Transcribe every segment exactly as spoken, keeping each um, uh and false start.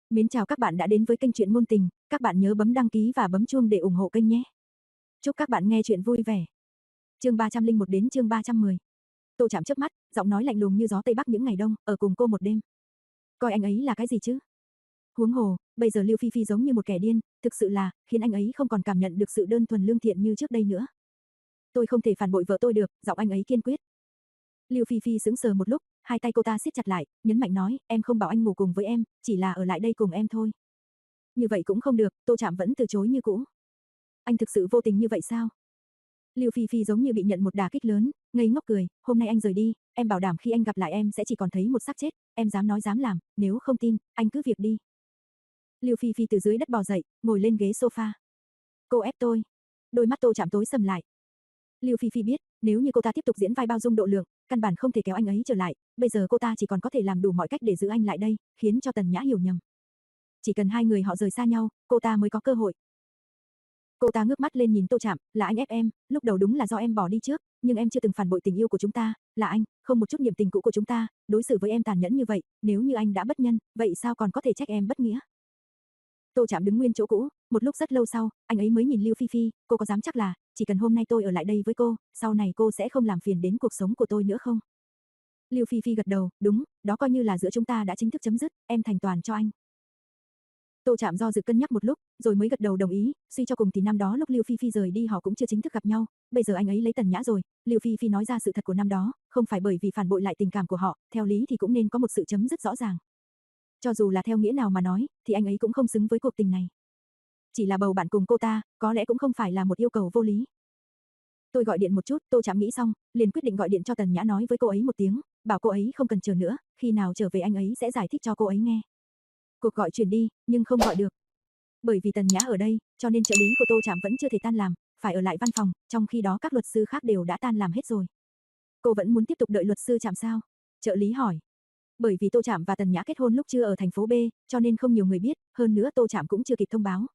Mến chào các bạn đã đến với kênh truyện ngôn tình, các bạn nhớ bấm đăng ký và bấm chuông để ủng hộ kênh nhé. Chúc các bạn nghe truyện vui vẻ. Chương ba trăm lẻ một đến chương ba trăm mười. Tô Trạm chớp mắt, giọng nói lạnh lùng như gió tây bắc những ngày đông, ở cùng cô một đêm. Coi anh ấy là cái gì chứ? Huống hồ, bây giờ Lưu Phi Phi giống như một kẻ điên, thực sự là khiến anh ấy không còn cảm nhận được sự đơn thuần lương thiện như trước đây nữa. Tôi không thể phản bội vợ tôi được, giọng anh ấy kiên quyết. Lưu Phi Phi sững sờ một lúc, hai tay cô ta siết chặt lại, nhấn mạnh nói, em không bảo anh ngủ cùng với em, chỉ là ở lại đây cùng em thôi. Như vậy cũng không được, Tô Trạm vẫn từ chối như cũ. Anh thực sự vô tình như vậy sao? Lưu Phi Phi giống như bị nhận một đả kích lớn, ngây ngốc cười, hôm nay anh rời đi, em bảo đảm khi anh gặp lại em sẽ chỉ còn thấy một xác chết, em dám nói dám làm, nếu không tin, anh cứ việc đi. Lưu Phi Phi từ dưới đất bò dậy, ngồi lên ghế sofa. Cô ép tôi. Đôi mắt Tô Trạm tối sầm lại. Lưu Phi Phi biết, nếu như cô ta tiếp tục diễn vai bao dung độ lượng, căn bản không thể kéo anh ấy trở lại, bây giờ cô ta chỉ còn có thể làm đủ mọi cách để giữ anh lại đây, khiến cho Tần Nhã hiểu nhầm. Chỉ cần hai người họ rời xa nhau, cô ta mới có cơ hội. Cô ta ngước mắt lên nhìn Tô Trạm, là anh ép em, lúc đầu đúng là do em bỏ đi trước, nhưng em chưa từng phản bội tình yêu của chúng ta, là anh, không một chút niềm tình cũ của chúng ta, đối xử với em tàn nhẫn như vậy, nếu như anh đã bất nhân, vậy sao còn có thể trách em bất nghĩa? Tô Trạm đứng nguyên chỗ cũ, một lúc rất lâu sau, anh ấy mới nhìn Lưu Phi Phi, cô có dám chắc là, chỉ cần hôm nay tôi ở lại đây với cô, sau này cô sẽ không làm phiền đến cuộc sống của tôi nữa không? Lưu Phi Phi gật đầu, đúng, đó coi như là giữa chúng ta đã chính thức chấm dứt, em thành toàn cho anh. Tô Trạm do dự cân nhắc một lúc, rồi mới gật đầu đồng ý, suy cho cùng thì năm đó lúc Lưu Phi Phi rời đi họ cũng chưa chính thức gặp nhau, bây giờ anh ấy lấy Tần Nhã rồi, Lưu Phi Phi nói ra sự thật của năm đó, không phải bởi vì phản bội lại tình cảm của họ, theo lý thì cũng nên có một sự chấm dứt rõ ràng. Cho dù là theo nghĩa nào mà nói, thì anh ấy cũng không xứng với cuộc tình này. Chỉ là bầu bạn cùng cô ta, có lẽ cũng không phải là một yêu cầu vô lý. Tôi gọi điện một chút, Tô Trạm nghĩ xong, liền quyết định gọi điện cho Tần Nhã nói với cô ấy một tiếng, bảo cô ấy không cần chờ nữa, khi nào trở về anh ấy sẽ giải thích cho cô ấy nghe. Cuộc gọi truyền đi, nhưng không gọi được. Bởi vì Tần Nhã ở đây, cho nên trợ lý của Tô Trạm vẫn chưa thể tan làm, phải ở lại văn phòng, trong khi đó các luật sư khác đều đã tan làm hết rồi. Cô vẫn muốn tiếp tục đợi luật sư Trạm sao? Trợ lý hỏi. Bởi vì Tô Trạm và Tần Nhã kết hôn lúc chưa ở thành phố B, cho nên không nhiều người biết, hơn nữa Tô Trạm cũng chưa kịp thông báo.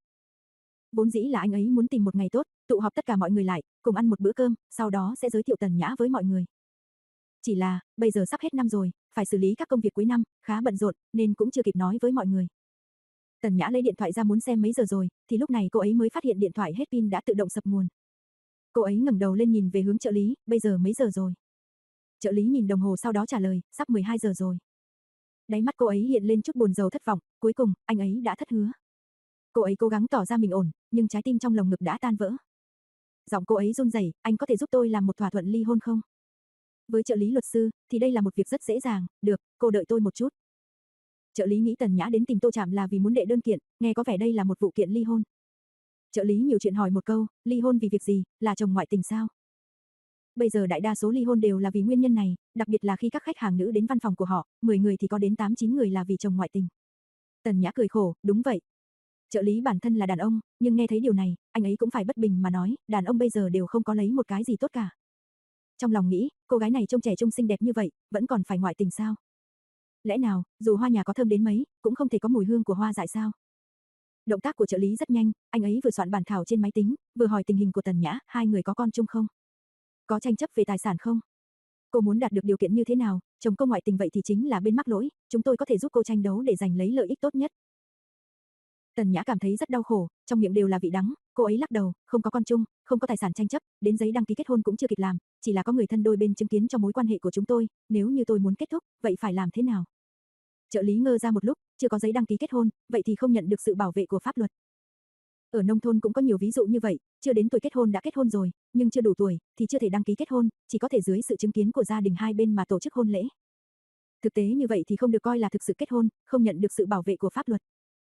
Vốn dĩ là anh ấy muốn tìm một ngày tốt, tụ họp tất cả mọi người lại, cùng ăn một bữa cơm, sau đó sẽ giới thiệu Tần Nhã với mọi người. Chỉ là, bây giờ sắp hết năm rồi, phải xử lý các công việc cuối năm, khá bận rộn, nên cũng chưa kịp nói với mọi người. Tần Nhã lấy điện thoại ra muốn xem mấy giờ rồi, thì lúc này cô ấy mới phát hiện điện thoại hết pin đã tự động sập nguồn. Cô ấy ngẩng đầu lên nhìn về hướng trợ lý, bây giờ mấy giờ rồi? Trợ lý nhìn đồng hồ sau đó trả lời, sắp mười hai giờ rồi. Đáy mắt cô ấy hiện lên chút buồn rầu thất vọng, cuối cùng, anh ấy đã thất hứa. Cô ấy cố gắng tỏ ra mình ổn, nhưng trái tim trong lồng ngực đã tan vỡ. Giọng cô ấy run rẩy, anh có thể giúp tôi làm một thỏa thuận ly hôn không? Với trợ lý luật sư, thì đây là một việc rất dễ dàng, được, cô đợi tôi một chút. Trợ lý nghĩ Tần Nhã đến tìm Tô Trạm là vì muốn đệ đơn kiện, nghe có vẻ đây là một vụ kiện ly hôn. Trợ lý nhiều chuyện hỏi một câu, ly hôn vì việc gì, là chồng ngoại tình sao? Bây giờ đại đa số ly hôn đều là vì nguyên nhân này, đặc biệt là khi các khách hàng nữ đến văn phòng của họ, mười người thì có đến tám chín người là vì chồng ngoại tình. Tần Nhã cười khổ, đúng vậy. Trợ lý bản thân là đàn ông, nhưng nghe thấy điều này, anh ấy cũng phải bất bình mà nói, đàn ông bây giờ đều không có lấy một cái gì tốt cả. Trong lòng nghĩ, cô gái này trông trẻ trông xinh đẹp như vậy, vẫn còn phải ngoại tình sao? Lẽ nào, dù hoa nhà có thơm đến mấy, cũng không thể có mùi hương của hoa dại sao? Động tác của trợ lý rất nhanh, anh ấy vừa soạn bản thảo trên máy tính, vừa hỏi tình hình của Tần Nhã, hai người có con chung không? Có tranh chấp về tài sản không? Cô muốn đạt được điều kiện như thế nào, chồng cô ngoại tình vậy thì chính là bên mắc lỗi, chúng tôi có thể giúp cô tranh đấu để giành lấy lợi ích tốt nhất. Tần Nhã cảm thấy rất đau khổ, trong miệng đều là vị đắng, cô ấy lắc đầu, không có con chung, không có tài sản tranh chấp, đến giấy đăng ký kết hôn cũng chưa kịp làm, chỉ là có người thân đôi bên chứng kiến cho mối quan hệ của chúng tôi, nếu như tôi muốn kết thúc, vậy phải làm thế nào? Trợ lý ngơ ra một lúc, chưa có giấy đăng ký kết hôn, vậy thì không nhận được sự bảo vệ của pháp luật. Ở nông thôn cũng có nhiều ví dụ như vậy, chưa đến tuổi kết hôn đã kết hôn rồi, nhưng chưa đủ tuổi thì chưa thể đăng ký kết hôn, chỉ có thể dưới sự chứng kiến của gia đình hai bên mà tổ chức hôn lễ. Thực tế như vậy thì không được coi là thực sự kết hôn, không nhận được sự bảo vệ của pháp luật.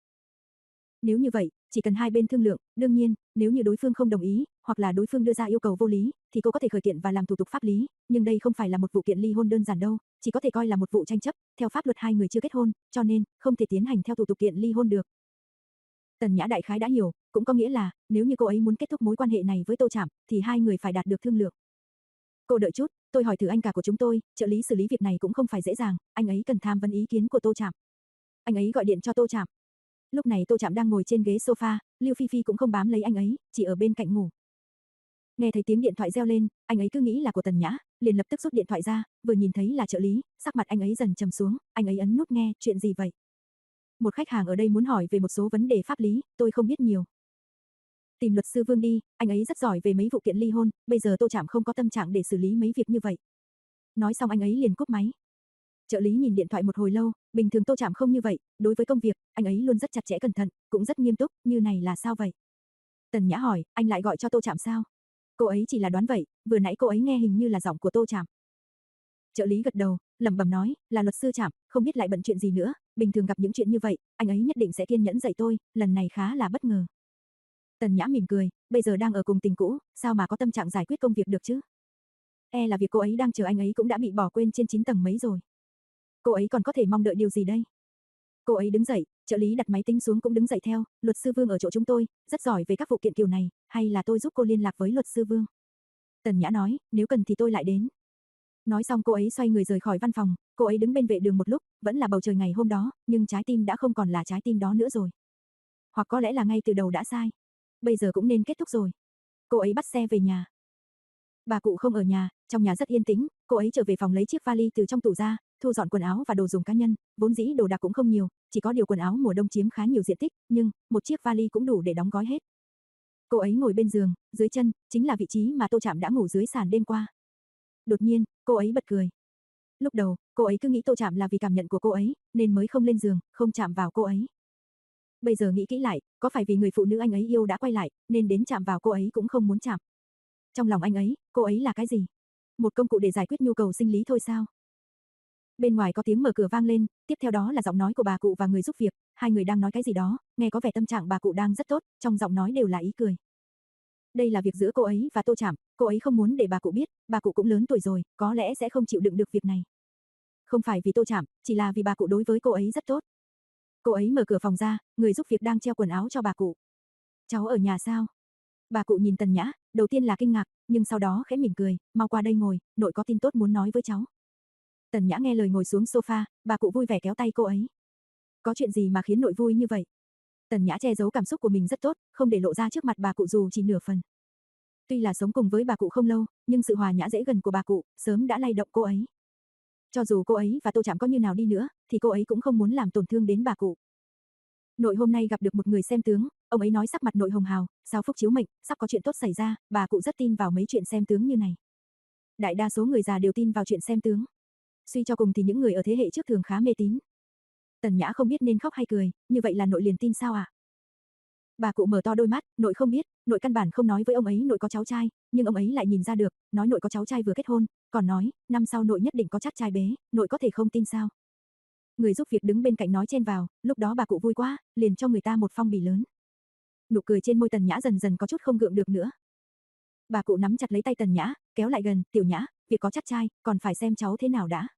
Nếu như vậy, chỉ cần hai bên thương lượng, đương nhiên, nếu như đối phương không đồng ý, hoặc là đối phương đưa ra yêu cầu vô lý, thì cô có thể khởi kiện và làm thủ tục pháp lý, nhưng đây không phải là một vụ kiện ly hôn đơn giản đâu, chỉ có thể coi là một vụ tranh chấp, theo pháp luật hai người chưa kết hôn, cho nên, không thể tiến hành theo thủ tục kiện ly hôn được. Tần Nhã đại khái đã hiểu, cũng có nghĩa là, nếu như cô ấy muốn kết thúc mối quan hệ này với Tô Trạm, thì hai người phải đạt được thương lượng. Cô đợi chút, tôi hỏi thử anh cả của chúng tôi, trợ lý xử lý việc này cũng không phải dễ dàng, anh ấy cần tham vấn ý kiến của Tô Trạm. Anh ấy gọi điện cho Tô Trạm. Lúc này Tô Trạm đang ngồi trên ghế sofa, Lưu Phi Phi cũng không bám lấy anh ấy, chỉ ở bên cạnh ngủ. Nghe thấy tiếng điện thoại reo lên, anh ấy cứ nghĩ là của Tần Nhã, liền lập tức rút điện thoại ra, vừa nhìn thấy là trợ lý, sắc mặt anh ấy dần trầm xuống, anh ấy ấn nút nghe, chuyện gì vậy? Một khách hàng ở đây muốn hỏi về một số vấn đề pháp lý, tôi không biết nhiều. Tìm luật sư Vương đi, anh ấy rất giỏi về mấy vụ kiện ly hôn, bây giờ Tô Trạm không có tâm trạng để xử lý mấy việc như vậy. Nói xong anh ấy liền cúp máy. Trợ lý nhìn điện thoại một hồi lâu, bình thường Tô Trạm không như vậy, đối với công việc, anh ấy luôn rất chặt chẽ cẩn thận, cũng rất nghiêm túc, như này là sao vậy? Tần Nhã hỏi, anh lại gọi cho Tô Trạm sao? Cô ấy chỉ là đoán vậy, vừa nãy cô ấy nghe hình như là giọng của Tô Trạm. Trợ lý gật đầu, lẩm bẩm nói, là luật sư Trạm, không biết lại bận chuyện gì nữa, bình thường gặp những chuyện như vậy, anh ấy nhất định sẽ kiên nhẫn dạy tôi, lần này khá là bất ngờ. Tần Nhã mỉm cười, bây giờ đang ở cùng tình cũ, sao mà có tâm trạng giải quyết công việc được chứ? E là việc cô ấy đang chờ anh ấy cũng đã bị bỏ quên trên chín tầng mấy rồi. Cô ấy còn có thể mong đợi điều gì đây? Cô ấy đứng dậy, trợ lý đặt máy tính xuống cũng đứng dậy theo, luật sư Vương ở chỗ chúng tôi, rất giỏi về các vụ kiện kiểu này, hay là tôi giúp cô liên lạc với luật sư Vương? Tần Nhã nói, nếu cần thì tôi lại đến. Nói xong cô ấy xoay người rời khỏi văn phòng, cô ấy đứng bên vệ đường một lúc, vẫn là bầu trời ngày hôm đó, nhưng trái tim đã không còn là trái tim đó nữa rồi. Hoặc có lẽ là ngay từ đầu đã sai. Bây giờ cũng nên kết thúc rồi. Cô ấy bắt xe về nhà. Bà cụ không ở nhà, trong nhà rất yên tĩnh, cô ấy trở về phòng lấy chiếc vali từ trong tủ ra, thu dọn quần áo và đồ dùng cá nhân, vốn dĩ đồ đạc cũng không nhiều, chỉ có điều quần áo mùa đông chiếm khá nhiều diện tích, nhưng một chiếc vali cũng đủ để đóng gói hết. Cô ấy ngồi bên giường, dưới chân chính là vị trí mà Tô Trạm đã ngủ dưới sàn đêm qua. Đột nhiên, cô ấy bật cười. Lúc đầu, cô ấy cứ nghĩ Tô Trạm là vì cảm nhận của cô ấy, nên mới không lên giường, không chạm vào cô ấy. Bây giờ nghĩ kỹ lại, có phải vì người phụ nữ anh ấy yêu đã quay lại, nên đến chạm vào cô ấy cũng không muốn chạm. Trong lòng anh ấy, cô ấy là cái gì? Một công cụ để giải quyết nhu cầu sinh lý thôi sao? Bên ngoài có tiếng mở cửa vang lên, tiếp theo đó là giọng nói của bà cụ và người giúp việc, hai người đang nói cái gì đó, nghe có vẻ tâm trạng bà cụ đang rất tốt, trong giọng nói đều là ý cười. Đây là việc giữa cô ấy và Tô Trạm, cô ấy không muốn để bà cụ biết, bà cụ cũng lớn tuổi rồi, có lẽ sẽ không chịu đựng được việc này. Không phải vì Tô Trạm, chỉ là vì bà cụ đối với cô ấy rất tốt. Cô ấy mở cửa phòng ra, người giúp việc đang treo quần áo cho bà cụ. Cháu ở nhà sao? Bà cụ nhìn Tần Nhã, đầu tiên là kinh ngạc, nhưng sau đó khẽ mỉm cười, mau qua đây ngồi, nội có tin tốt muốn nói với cháu. Tần Nhã nghe lời ngồi xuống sofa, bà cụ vui vẻ kéo tay cô ấy. Có chuyện gì mà khiến nội vui như vậy? Tần Nhã che giấu cảm xúc của mình rất tốt, không để lộ ra trước mặt bà cụ dù chỉ nửa phần. Tuy là sống cùng với bà cụ không lâu, nhưng sự hòa nhã dễ gần của bà cụ sớm đã lay động cô ấy. Cho dù cô ấy và Tô Trạm có như nào đi nữa, thì cô ấy cũng không muốn làm tổn thương đến bà cụ. Nội hôm nay gặp được một người xem tướng, ông ấy nói sắc mặt nội hồng hào, sao phúc chiếu mệnh, sắp có chuyện tốt xảy ra, bà cụ rất tin vào mấy chuyện xem tướng như này. Đại đa số người già đều tin vào chuyện xem tướng. Suy cho cùng thì những người ở thế hệ trước thường khá mê tín. Tần Nhã không biết nên khóc hay cười, như vậy là nội liền tin sao ạ? À? Bà cụ mở to đôi mắt, nội không biết, nội căn bản không nói với ông ấy nội có cháu trai, nhưng ông ấy lại nhìn ra được, nói nội có cháu trai vừa kết hôn, còn nói, năm sau nội nhất định có chắc trai bế, nội có thể không tin sao? Người giúp việc đứng bên cạnh nói chen vào, lúc đó bà cụ vui quá, liền cho người ta một phong bì lớn. Nụ cười trên môi Tần Nhã dần dần có chút không gượng được nữa. Bà cụ nắm chặt lấy tay Tần Nhã, kéo lại gần, "Tiểu Nhã, việc có chắc trai, còn phải xem cháu thế nào đã."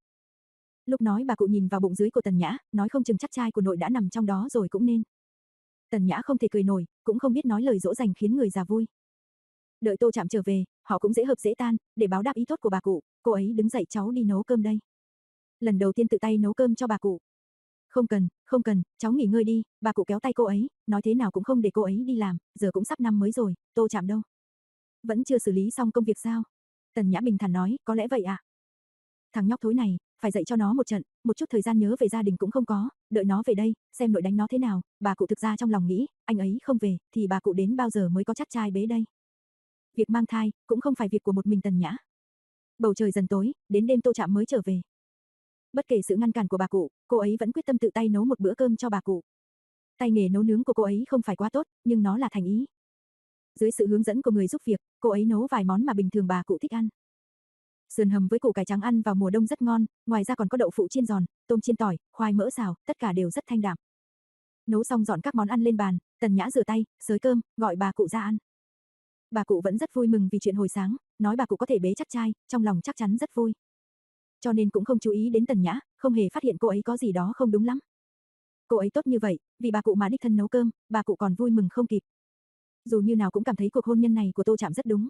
Lúc nói bà cụ nhìn vào bụng dưới của Tần Nhã, nói không chừng chắc trai của nội đã nằm trong đó rồi cũng nên. Tần Nhã không thể cười nổi, cũng không biết nói lời dỗ dành khiến người già vui. Đợi Tô Trạm trở về, họ cũng dễ hợp dễ tan, để báo đáp ý tốt của bà cụ, cô ấy đứng dậy, "Cháu đi nấu cơm đây." Lần đầu tiên tự tay nấu cơm cho bà cụ. "Không cần, không cần, cháu nghỉ ngơi đi." Bà cụ kéo tay cô ấy, nói thế nào cũng không để cô ấy đi làm, giờ cũng sắp năm mới rồi, Tô Trạm đâu? Vẫn chưa xử lý xong công việc sao? Tần Nhã bình thản nói, "Có lẽ vậy ạ." À? Thằng nhóc thối này, phải dạy cho nó một trận, một chút thời gian nhớ về gia đình cũng không có, đợi nó về đây, xem nội đánh nó thế nào. Bà cụ thực ra trong lòng nghĩ, anh ấy không về, thì bà cụ đến bao giờ mới có chắc trai bế đây. Việc mang thai, cũng không phải việc của một mình Tần Nhã. Bầu trời dần tối, đến đêm Tô Trạm mới trở về. Bất kể sự ngăn cản của bà cụ, cô ấy vẫn quyết tâm tự tay nấu một bữa cơm cho bà cụ. Tay nghề nấu nướng của cô ấy không phải quá tốt, nhưng nó là thành ý. Dưới sự hướng dẫn của người giúp việc, cô ấy nấu vài món mà bình thường bà cụ thích ăn. Sườn hầm với củ cải trắng ăn vào mùa đông rất ngon, ngoài ra còn có đậu phụ chiên giòn, tôm chiên tỏi, khoai mỡ xào, tất cả đều rất thanh đạm. Nấu xong dọn các món ăn lên bàn, Tần Nhã rửa tay, xới cơm, gọi bà cụ ra ăn. Bà cụ vẫn rất vui mừng vì chuyện hồi sáng, nói bà cụ có thể bế chắc trai, trong lòng chắc chắn rất vui. Cho nên cũng không chú ý đến Tần Nhã, không hề phát hiện cô ấy có gì đó không đúng lắm. Cô ấy tốt như vậy, vì bà cụ mà đích thân nấu cơm, bà cụ còn vui mừng không kịp. Dù như nào cũng cảm thấy cuộc hôn nhân này của Tô Trạm rất đúng.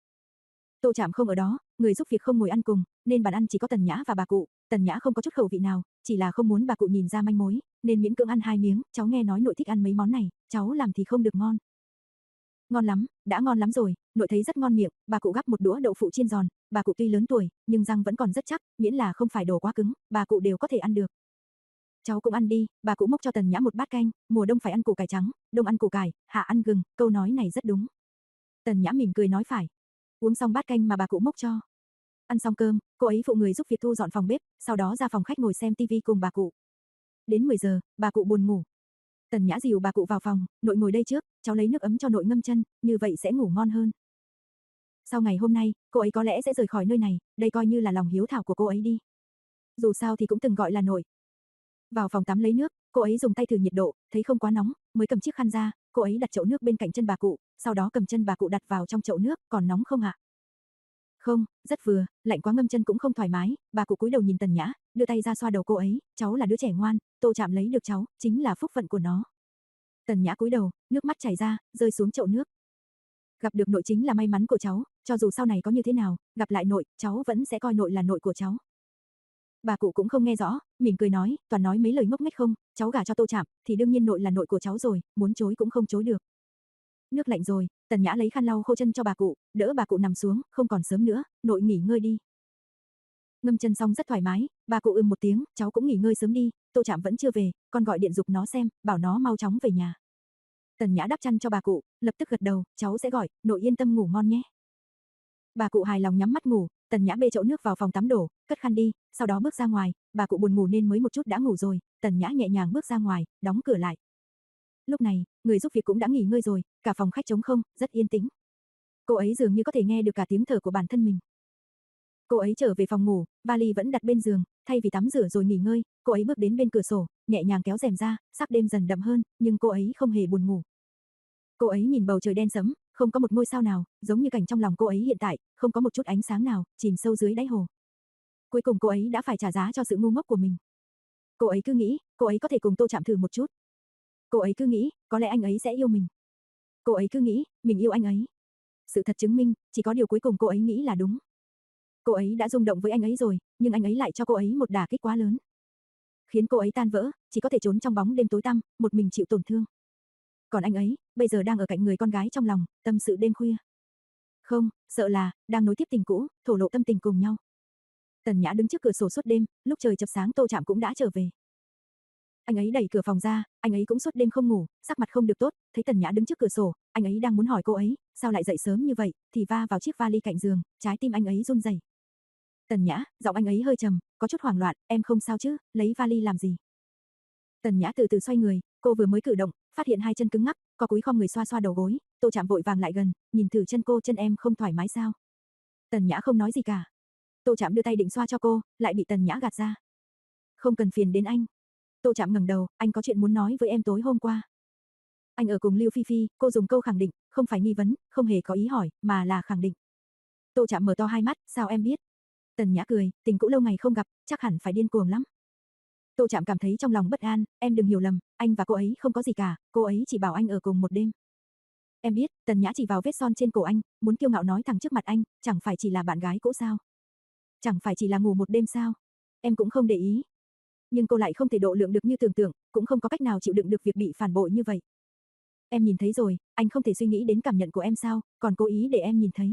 Tô Trạm không ở đó, người giúp việc không ngồi ăn cùng, nên bàn ăn chỉ có Tần Nhã và bà cụ. Tần Nhã không có chút khẩu vị nào, chỉ là không muốn bà cụ nhìn ra manh mối, nên miễn cưỡng ăn hai miếng. "Cháu nghe nói nội thích ăn mấy món này, cháu làm thì không được ngon." "Ngon lắm, đã ngon lắm rồi, nội thấy rất ngon miệng." Bà cụ gắp một đũa đậu phụ chiên giòn, bà cụ tuy lớn tuổi, nhưng răng vẫn còn rất chắc, miễn là không phải đồ quá cứng, bà cụ đều có thể ăn được. cháu cũng ăn đi, bà cụ múc cho Tần Nhã một bát canh, mùa đông phải ăn củ cải trắng, đông ăn củ cải, hạ ăn gừng, câu nói này rất đúng. Tần Nhã mỉm cười nói phải. Uống xong bát canh mà bà cụ múc cho. Ăn xong cơm, cô ấy phụ người giúp việc thu dọn phòng bếp, sau đó ra phòng khách ngồi xem tivi cùng bà cụ. Đến mười giờ, bà cụ buồn ngủ. Tần Nhã dìu bà cụ vào phòng, nội ngồi đây trước, cháu lấy nước ấm cho nội ngâm chân, như vậy sẽ ngủ ngon hơn. Sau ngày hôm nay, cô ấy có lẽ sẽ rời khỏi nơi này, đây coi như là lòng hiếu thảo của cô ấy đi. Dù sao thì cũng từng gọi là nội. Vào phòng tắm lấy nước, cô ấy dùng tay thử nhiệt độ, thấy không quá nóng, mới cầm chiếc khăn ra, cô ấy đặt chậu nước bên cạnh chân bà cụ, sau đó cầm chân bà cụ đặt vào trong chậu nước, còn nóng không ạ? Không, rất vừa, lạnh quá ngâm chân cũng không thoải mái, bà cụ cúi đầu nhìn Tần Nhã, đưa tay ra xoa đầu cô ấy, cháu là đứa trẻ ngoan, Tô Trạm lấy được cháu, chính là phúc phận của nó. Tần Nhã cúi đầu, nước mắt chảy ra, rơi xuống chậu nước. Gặp được nội chính là may mắn của cháu, cho dù sau này có như thế nào, gặp lại nội, cháu vẫn sẽ coi nội là nội của cháu. Bà cụ cũng không nghe rõ, mỉm cười nói, toàn nói mấy lời ngốc nghếch không, cháu gả cho Tô Trạm, thì đương nhiên nội là nội của cháu rồi, muốn chối cũng không chối được. Nước lạnh rồi, Tần Nhã lấy khăn lau khô chân cho bà cụ, đỡ bà cụ nằm xuống, không còn sớm nữa, nội nghỉ ngơi đi. Ngâm chân xong rất thoải mái, bà cụ ừm một tiếng, cháu cũng nghỉ ngơi sớm đi, Tô Trạm vẫn chưa về, con gọi điện giục nó xem, bảo nó mau chóng về nhà. Tần Nhã đắp chăn cho bà cụ, lập tức gật đầu, cháu sẽ gọi, nội yên tâm ngủ ngon nhé. Bà cụ hài lòng nhắm mắt ngủ, Tần Nhã bê chậu nước vào phòng tắm đổ, cất khăn đi, sau đó bước ra ngoài, bà cụ buồn ngủ nên mới một chút đã ngủ rồi, Tần Nhã nhẹ nhàng bước ra ngoài, đóng cửa lại. Lúc này, người giúp việc cũng đã nghỉ ngơi rồi, cả phòng khách trống không, rất yên tĩnh. Cô ấy dường như có thể nghe được cả tiếng thở của bản thân mình. Cô ấy trở về phòng ngủ, vali vẫn đặt bên giường, thay vì tắm rửa rồi nghỉ ngơi, cô ấy bước đến bên cửa sổ, nhẹ nhàng kéo rèm ra, sắc đêm dần đậm hơn, nhưng cô ấy không hề buồn ngủ. Cô ấy nhìn bầu trời đen sẫm, không có một ngôi sao nào, giống như cảnh trong lòng cô ấy hiện tại, không có một chút ánh sáng nào, chìm sâu dưới đáy hồ. Cuối cùng cô ấy đã phải trả giá cho sự ngu ngốc của mình. Cô ấy cứ nghĩ, cô ấy có thể cùng Tô Trạm thử một chút. Cô ấy cứ nghĩ, có lẽ anh ấy sẽ yêu mình. Cô ấy cứ nghĩ, mình yêu anh ấy. Sự thật chứng minh, chỉ có điều cuối cùng cô ấy nghĩ là đúng. Cô ấy đã rung động với anh ấy rồi, nhưng anh ấy lại cho cô ấy một đả kích quá lớn. Khiến cô ấy tan vỡ, chỉ có thể trốn trong bóng đêm tối tăm, một mình chịu tổn thương. Còn anh ấy, bây giờ đang ở cạnh người con gái trong lòng, tâm sự đêm khuya. Không, sợ là, đang nối tiếp tình cũ, thổ lộ tâm tình cùng nhau. Tần Nhã đứng trước cửa sổ suốt đêm, lúc trời chập sáng Tô Trạm cũng đã trở về. Anh ấy đẩy cửa phòng ra, anh ấy cũng suốt đêm không ngủ, sắc mặt không được tốt, thấy Tần Nhã đứng trước cửa sổ, anh ấy đang muốn hỏi cô ấy, sao lại dậy sớm như vậy, thì va vào chiếc vali cạnh giường, trái tim anh ấy run rẩy. Tần Nhã, giọng anh ấy hơi trầm, có chút hoảng loạn, em không sao chứ, lấy vali làm gì? Tần Nhã từ từ xoay người, cô vừa mới cử động, phát hiện hai chân cứng ngắc, co cúi khom người xoa xoa đầu gối, Tô Trạm vội vàng lại gần, nhìn thử chân cô, chân em không thoải mái sao? Tần Nhã không nói gì cả. Tô Trạm đưa tay định xoa cho cô, lại bị Tần Nhã gạt ra. Không cần phiền đến anh. Tô Trạm ngẩng đầu, anh có chuyện muốn nói với em tối hôm qua. Anh ở cùng Lưu Phi Phi, cô dùng câu khẳng định, không phải nghi vấn, không hề có ý hỏi, mà là khẳng định. Tô Trạm mở to hai mắt, sao em biết? Tần Nhã cười, tình cũ lâu ngày không gặp, chắc hẳn phải điên cuồng lắm. Tô Trạm cảm thấy trong lòng bất an, em đừng hiểu lầm, anh và cô ấy không có gì cả, cô ấy chỉ bảo anh ở cùng một đêm. Em biết, Tần Nhã chỉ vào vết son trên cổ anh, muốn kiêu ngạo nói thẳng trước mặt anh, chẳng phải chỉ là bạn gái cũ sao? Chẳng phải chỉ là ngủ một đêm sao? Em cũng không để ý. Nhưng cô lại không thể độ lượng được như tưởng tượng, cũng không có cách nào chịu đựng được việc bị phản bội như vậy. Em nhìn thấy rồi, anh không thể suy nghĩ đến cảm nhận của em sao, còn cố ý để em nhìn thấy.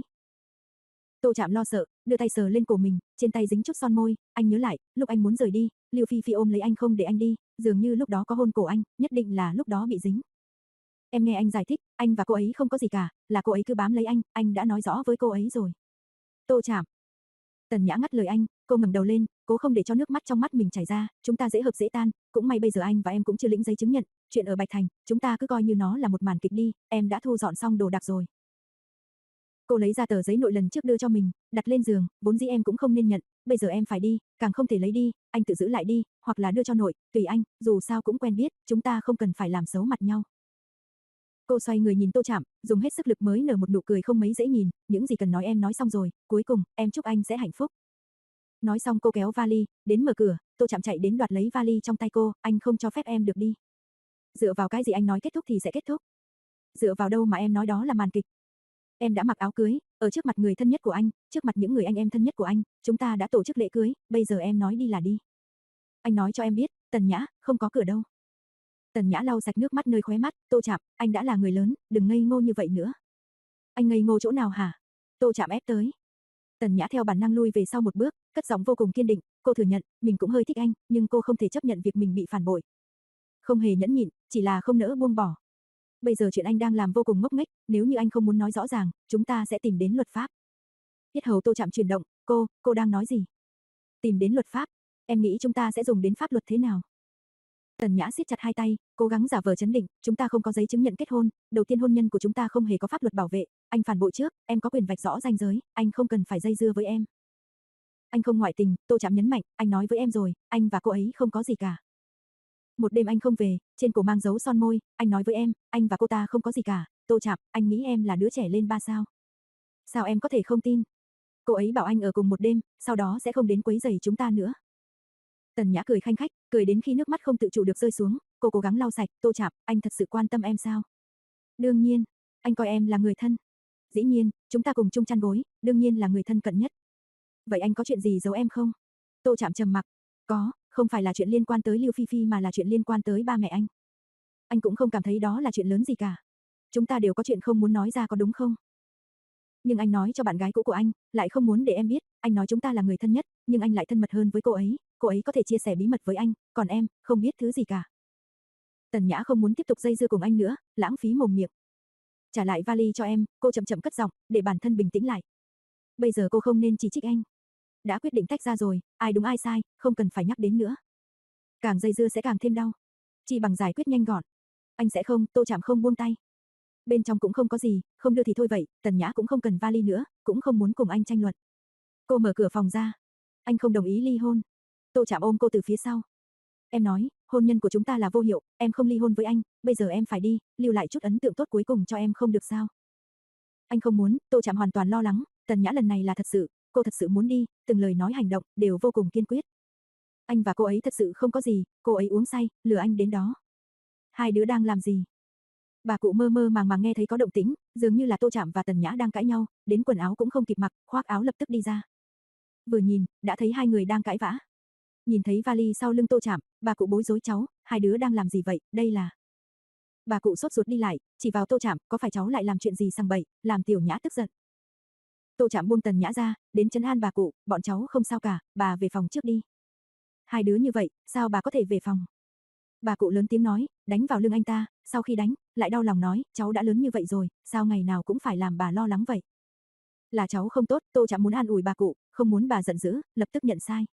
Tô Trạm lo sợ, đưa tay sờ lên cổ mình, trên tay dính chút son môi, anh nhớ lại, lúc anh muốn rời đi, Lưu Phi Phi ôm lấy anh không để anh đi, dường như lúc đó có hôn cổ anh, nhất định là lúc đó bị dính. Em nghe anh giải thích, anh và cô ấy không có gì cả, là cô ấy cứ bám lấy anh, anh đã nói rõ với cô ấy rồi. Tô Trạm. Tần Nhã ngắt lời anh, cô ngẩng đầu lên, cố không để cho nước mắt trong mắt mình chảy ra, chúng ta dễ hợp dễ tan, cũng may bây giờ anh và em cũng chưa lĩnh giấy chứng nhận, chuyện ở Bạch Thành, chúng ta cứ coi như nó là một màn kịch đi, em đã thu dọn xong đồ đạc rồi. Cô lấy ra tờ giấy nội lần trước đưa cho mình, đặt lên giường, vốn dĩ em cũng không nên nhận, bây giờ em phải đi, càng không thể lấy đi, anh tự giữ lại đi, hoặc là đưa cho nội, tùy anh, dù sao cũng quen biết, chúng ta không cần phải làm xấu mặt nhau. Cô xoay người nhìn Tô Trạm, dùng hết sức lực mới nở một nụ cười không mấy dễ nhìn, những gì cần nói em nói xong rồi, cuối cùng, em chúc anh sẽ hạnh phúc. Nói xong cô kéo vali, đến mở cửa, Tô Trạm chạy đến đoạt lấy vali trong tay cô, anh không cho phép em được đi. Dựa vào cái gì anh nói kết thúc thì sẽ kết thúc? Dựa vào đâu mà em nói đó là màn kịch? Em đã mặc áo cưới, ở trước mặt người thân nhất của anh, trước mặt những người anh em thân nhất của anh, chúng ta đã tổ chức lễ cưới, bây giờ em nói đi là đi. Anh nói cho em biết, Tần Nhã, không có cửa đâu. Tần Nhã lau sạch nước mắt nơi khóe mắt, Tô Trạm, anh đã là người lớn, đừng ngây ngô như vậy nữa. Anh ngây ngô chỗ nào hả? Tô Trạm ép tới. Tần Nhã theo bản năng lui về sau một bước, cất giọng vô cùng kiên định, cô thừa nhận, mình cũng hơi thích anh, nhưng cô không thể chấp nhận việc mình bị phản bội. Không hề nhẫn nhịn, chỉ là không nỡ buông bỏ. Bây giờ chuyện anh đang làm vô cùng ngốc nghếch, nếu như anh không muốn nói rõ ràng, chúng ta sẽ tìm đến luật pháp. Yết hầu Tô Trạm chuyển động, cô, cô đang nói gì? Tìm đến luật pháp, em nghĩ chúng ta sẽ dùng đến pháp luật thế nào? Tần Nhã siết chặt hai tay, cố gắng giả vờ trấn định, chúng ta không có giấy chứng nhận kết hôn, đầu tiên hôn nhân của chúng ta không hề có pháp luật bảo vệ, anh phản bội trước, em có quyền vạch rõ ranh giới, anh không cần phải dây dưa với em. Anh không ngoại tình, Tô Trạm nhấn mạnh, anh nói với em rồi, anh và cô ấy không có gì cả. Một đêm anh không về, trên cổ mang dấu son môi, anh nói với em, anh và cô ta không có gì cả, Tô Trạm, anh nghĩ em là đứa trẻ lên ba sao. Sao em có thể không tin? Cô ấy bảo anh ở cùng một đêm, sau đó sẽ không đến quấy rầy chúng ta nữa. Tần Nhã cười khanh khách, cười đến khi nước mắt không tự chủ được rơi xuống, cô cố gắng lau sạch, Tô Trạm, anh thật sự quan tâm em sao? Đương nhiên, anh coi em là người thân. Dĩ nhiên, chúng ta cùng chung chăn gối, đương nhiên là người thân cận nhất. Vậy anh có chuyện gì giấu em không? Tô Trạm trầm mặc, có, không phải là chuyện liên quan tới Lưu Phi Phi mà là chuyện liên quan tới ba mẹ anh. Anh cũng không cảm thấy đó là chuyện lớn gì cả. Chúng ta đều có chuyện không muốn nói ra có đúng không? Nhưng anh nói cho bạn gái cũ của anh, lại không muốn để em biết, anh nói chúng ta là người thân nhất, nhưng anh lại thân mật hơn với cô ấy, cô ấy có thể chia sẻ bí mật với anh, còn em, không biết thứ gì cả. Tần Nhã không muốn tiếp tục dây dưa cùng anh nữa, lãng phí mồm miệng. Trả lại vali cho em, cô chậm chậm cất giọng, để bản thân bình tĩnh lại. Bây giờ cô không nên chỉ trích anh. Đã quyết định tách ra rồi, ai đúng ai sai, không cần phải nhắc đến nữa. Càng dây dưa sẽ càng thêm đau. Chỉ bằng giải quyết nhanh gọn. Anh sẽ không, Tô Trạm không buông tay. Bên trong cũng không có gì, không đưa thì thôi vậy, Tần Nhã cũng không cần vali nữa, cũng không muốn cùng anh tranh luận. Cô mở cửa phòng ra. Anh không đồng ý ly hôn. Tô Trạm ôm cô từ phía sau. Em nói, hôn nhân của chúng ta là vô hiệu, em không ly hôn với anh, bây giờ em phải đi, lưu lại chút ấn tượng tốt cuối cùng cho em không được sao? Anh không muốn, Tô Trạm hoàn toàn lo lắng, Tần Nhã lần này là thật sự, cô thật sự muốn đi, từng lời nói hành động đều vô cùng kiên quyết. Anh và cô ấy thật sự không có gì, cô ấy uống say, lừa anh đến đó. Hai đứa đang làm gì? Bà cụ mơ mơ màng màng nghe thấy có động tĩnh, dường như là Tô Trạm và Tần Nhã đang cãi nhau, đến quần áo cũng không kịp mặc, khoác áo lập tức đi ra. Vừa nhìn, đã thấy hai người đang cãi vã. Nhìn thấy vali sau lưng Tô Trạm, bà cụ bối rối cháu, hai đứa đang làm gì vậy, đây là... Bà cụ sốt ruột đi lại, chỉ vào Tô Trạm, có phải cháu lại làm chuyện gì sằng bậy, làm Tiểu Nhã tức giận. Tô Trạm buông Tần Nhã ra, đến trấn an bà cụ, bọn cháu không sao cả, bà về phòng trước đi. Hai đứa như vậy, sao bà có thể về phòng? Bà cụ lớn tiếng nói, đánh vào lưng anh ta, sau khi đánh, lại đau lòng nói, cháu đã lớn như vậy rồi, sao ngày nào cũng phải làm bà lo lắng vậy? Là cháu không tốt, Tô Trạm muốn an ủi bà cụ, không muốn bà giận dữ, lập tức nhận sai.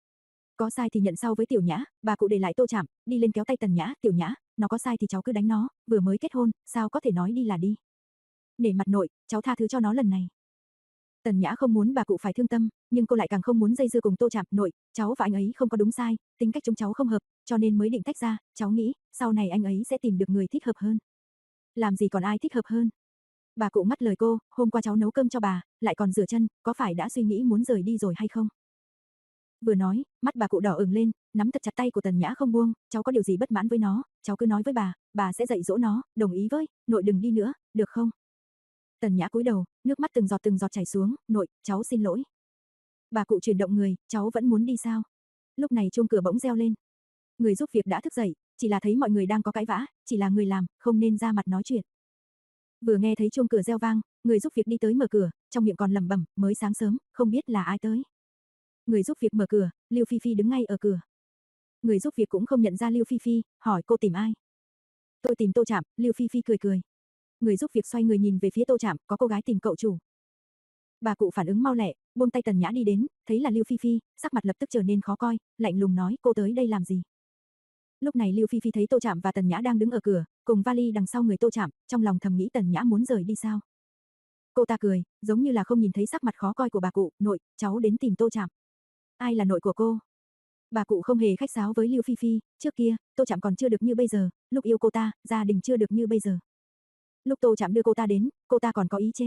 Có sai thì nhận sau với Tiểu Nhã, bà cụ để lại Tô Trạm, đi lên kéo tay Tần Nhã, Tiểu Nhã, nó có sai thì cháu cứ đánh nó, vừa mới kết hôn, sao có thể nói đi là đi. Nể mặt nội, cháu tha thứ cho nó lần này. Tần Nhã không muốn bà cụ phải thương tâm, nhưng cô lại càng không muốn dây dưa cùng Tô Trạm, nội, cháu và anh ấy không có đúng sai, tính cách chúng cháu không hợp, cho nên mới định tách ra, cháu nghĩ, sau này anh ấy sẽ tìm được người thích hợp hơn. Làm gì còn ai thích hợp hơn? Bà cụ ngắt lời cô, hôm qua cháu nấu cơm cho bà, lại còn rửa chân, có phải đã suy nghĩ muốn rời đi rồi hay không? Vừa nói, mắt bà cụ đỏ ửng lên, nắm thật chặt tay của Tần Nhã không buông, cháu có điều gì bất mãn với nó, cháu cứ nói với bà, bà sẽ dạy dỗ nó, đồng ý với, nội đừng đi nữa, được không? Tần Nhã cúi đầu, nước mắt từng giọt từng giọt chảy xuống, nội, cháu xin lỗi. Bà cụ chuyển động người, cháu vẫn muốn đi sao? Lúc này chuông cửa bỗng reo lên. Người giúp việc đã thức dậy, chỉ là thấy mọi người đang có cãi vã, chỉ là người làm, không nên ra mặt nói chuyện. Vừa nghe thấy chuông cửa reo vang, người giúp việc đi tới mở cửa, trong miệng còn lẩm bẩm, mới sáng sớm, không biết là ai tới. Người giúp việc mở cửa, Lưu Phi Phi đứng ngay ở cửa. Người giúp việc cũng không nhận ra Lưu Phi Phi, hỏi cô tìm ai? Tôi tìm Tô Trạm, Lưu Phi Phi cười cười. Người giúp việc xoay người nhìn về phía Tô Trạm, có cô gái tìm cậu chủ. Bà cụ phản ứng mau lẹ, buông tay Tần Nhã đi đến, thấy là Lưu Phi Phi, sắc mặt lập tức trở nên khó coi, lạnh lùng nói, cô tới đây làm gì? Lúc này Lưu Phi Phi thấy Tô Trạm và Tần Nhã đang đứng ở cửa, cùng vali đằng sau người Tô Trạm, trong lòng thầm nghĩ Tần Nhã muốn rời đi sao? Cô ta cười, giống như là không nhìn thấy sắc mặt khó coi của bà cụ, nội, cháu đến tìm Tô Trạm. Ai là nội của cô? Bà cụ không hề khách sáo với Lưu Phi Phi, trước kia, Tô Trạm còn chưa được như bây giờ, lúc yêu cô ta, gia đình chưa được như bây giờ. Lúc Tô Trạm đưa cô ta đến, cô ta còn có ý chê.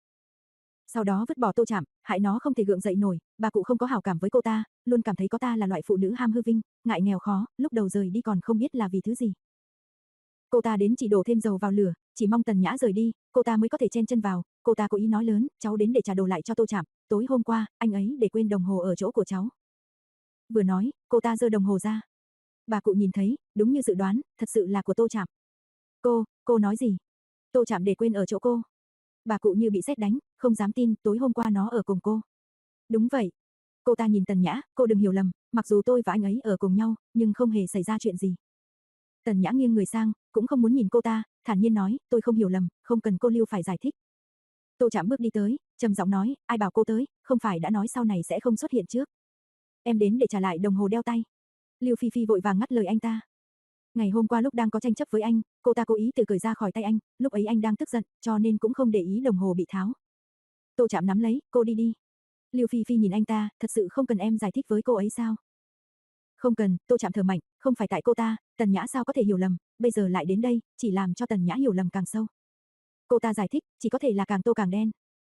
Sau đó vứt bỏ Tô Trạm, hại nó không thể gượng dậy nổi, bà cụ không có hảo cảm với cô ta, luôn cảm thấy cô ta là loại phụ nữ ham hư vinh, ngại nghèo khó, lúc đầu rời đi còn không biết là vì thứ gì. Cô ta đến chỉ đổ thêm dầu vào lửa, chỉ mong Tần Nhã rời đi, cô ta mới có thể chen chân vào, cô ta cố ý nói lớn, cháu đến để trả đồ lại cho Tô Trạm, tối hôm qua, anh ấy để quên đồng hồ ở chỗ của cháu. Vừa nói, cô ta giơ đồng hồ ra. Bà cụ nhìn thấy, đúng như dự đoán, thật sự là của Tô Trạm. Cô, cô nói gì? Tô Trạm để quên ở chỗ cô. Bà cụ như bị sét đánh, không dám tin, tối hôm qua nó ở cùng cô. Đúng vậy. Cô ta nhìn Tần Nhã, cô đừng hiểu lầm, mặc dù tôi và anh ấy ở cùng nhau, nhưng không hề xảy ra chuyện gì. Tần Nhã nghiêng người sang, cũng không muốn nhìn cô ta, thản nhiên nói, tôi không hiểu lầm, không cần cô Lưu phải giải thích. Tô Trạm bước đi tới, trầm giọng nói, ai bảo cô tới, không phải đã nói sau này sẽ không xuất hiện trước. Em đến để trả lại đồng hồ đeo tay. Lưu Phi Phi vội vàng ngắt lời anh ta. Ngày hôm qua lúc đang có tranh chấp với anh, cô ta cố ý tự cởi ra khỏi tay anh, lúc ấy anh đang tức giận, cho nên cũng không để ý đồng hồ bị tháo. Tô Trạm nắm lấy, cô đi đi. Lưu Phi Phi nhìn anh ta, thật sự không cần em giải thích với cô ấy sao? Không cần, Tô Trạm thở mạnh, không phải tại cô ta, Tần Nhã sao có thể hiểu lầm, bây giờ lại đến đây, chỉ làm cho Tần Nhã hiểu lầm càng sâu. Cô ta giải thích, chỉ có thể là càng tô càng đen.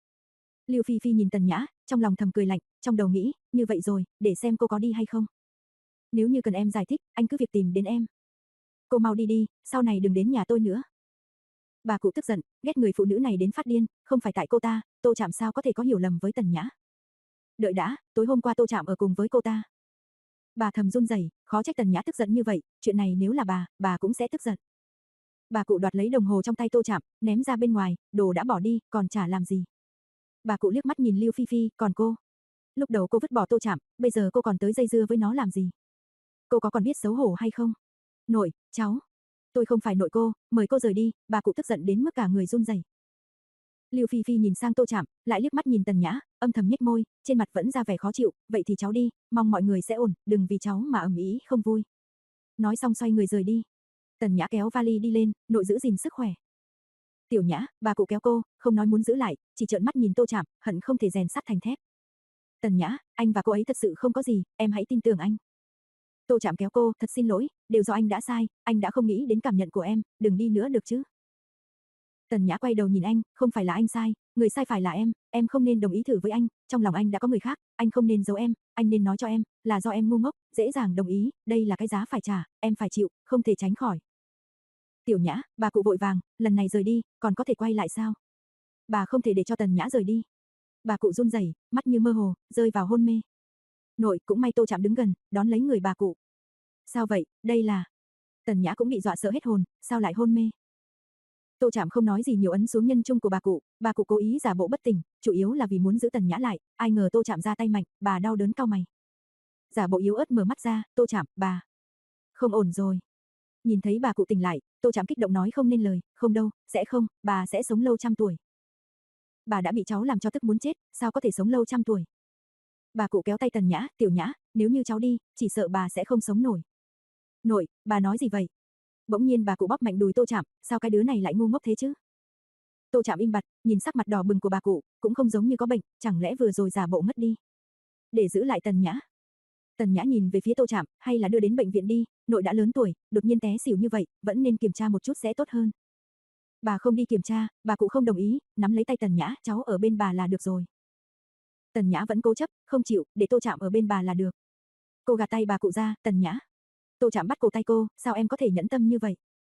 Lưu Phi Phi nhìn Tần Nhã, trong lòng thầm cười lạnh, trong đầu nghĩ, như vậy rồi, để xem cô có đi hay không. Nếu như cần em giải thích, anh cứ việc tìm đến em. Cô mau đi đi, sau này đừng đến nhà tôi nữa. Bà cụ tức giận, ghét người phụ nữ này đến phát điên, không phải tại cô ta, Tô Trạm sao có thể có hiểu lầm với Tần Nhã. Đợi đã, tối hôm qua Tô Trạm ở cùng với cô ta. Bà thầm run rẩy, khó trách Tần Nhã tức giận như vậy, chuyện này nếu là bà, bà cũng sẽ tức giận. Bà cụ đoạt lấy đồng hồ trong tay Tô Trạm, ném ra bên ngoài, đồ đã bỏ đi, còn trả làm gì. Bà cụ liếc mắt nhìn Lưu Phi Phi, còn cô? Lúc đầu cô vứt bỏ Tô Trạm, bây giờ cô còn tới dây dưa với nó làm gì? Cô có còn biết xấu hổ hay không? Nội, cháu. Tôi không phải nội cô, mời cô rời đi, bà cụ tức giận đến mức cả người run rẩy. Lưu Phi Phi nhìn sang Tô Trạm, lại liếc mắt nhìn Tần Nhã, âm thầm nhếch môi, trên mặt vẫn ra vẻ khó chịu, vậy thì cháu đi, mong mọi người sẽ ổn, đừng vì cháu mà ầm ĩ không vui. Nói xong xoay người rời đi. Tần Nhã kéo vali đi lên, nội giữ gìn sức khỏe. Tiểu Nhã, bà cụ kéo cô, không nói muốn giữ lại, chỉ trợn mắt nhìn Tô Trạm, hận không thể rèn sắt thành thép. Tần Nhã, anh và cô ấy thật sự không có gì, em hãy tin tưởng anh. Tô Trạm kéo cô, thật xin lỗi, đều do anh đã sai, anh đã không nghĩ đến cảm nhận của em, đừng đi nữa được chứ. Tần Nhã quay đầu nhìn anh, không phải là anh sai, người sai phải là em, em không nên đồng ý thử với anh, trong lòng anh đã có người khác, anh không nên giấu em, anh nên nói cho em, là do em ngu ngốc, dễ dàng đồng ý, đây là cái giá phải trả, em phải chịu, không thể tránh khỏi. Tiểu Nhã, bà cụ vội vàng, lần này rời đi, còn có thể quay lại sao? Bà không thể để cho Tần Nhã rời đi. Bà cụ run rẩy, mắt như mơ hồ, rơi vào hôn mê. Nội, cũng may Tô Trạm đứng gần, đón lấy người bà cụ. Sao vậy, đây là... Tần Nhã cũng bị dọa sợ hết hồn, sao lại hôn mê? Tô Trạm không nói gì nhiều ấn xuống nhân trung của bà cụ, bà cụ cố ý giả bộ bất tỉnh, chủ yếu là vì muốn giữ Tần Nhã lại, ai ngờ Tô Trạm ra tay mạnh, bà đau đớn cau mày. Giả bộ yếu ớt mở mắt ra, Tô Trạm, bà... Không ổn rồi. Nhìn thấy bà cụ tỉnh lại, Tô Trạm kích động nói không nên lời, không đâu, sẽ không, bà sẽ sống lâu trăm tuổi. Bà đã bị cháu làm cho tức muốn chết, sao có thể sống lâu trăm tuổi. Bà cụ kéo tay Tần Nhã, Tiểu Nhã, nếu như cháu đi, chỉ sợ bà sẽ không sống nổi. Nội, bà nói gì vậy? Bỗng nhiên bà cụ bóp mạnh đùi Tô Trạm, sao cái đứa này lại ngu ngốc thế chứ? Tô Trạm im bặt, nhìn sắc mặt đỏ bừng của bà cụ, cũng không giống như có bệnh, chẳng lẽ vừa rồi giả bộ ngất đi. Để giữ lại Tần Nhã. Tần Nhã nhìn về phía Tô Trạm, hay là đưa đến bệnh viện đi, nội đã lớn tuổi, đột nhiên té xỉu như vậy, vẫn nên kiểm tra một chút sẽ tốt hơn. Bà không đi kiểm tra, bà cụ không đồng ý, nắm lấy tay Tần Nhã, cháu ở bên bà là được rồi. Tần Nhã vẫn cố chấp, không chịu, để Tô Trạm ở bên bà là được. Cô gạt tay bà cụ ra, Tần Nhã. Tô Trạm bắt cổ tay cô, sao em có thể nhẫn tâm như vậy?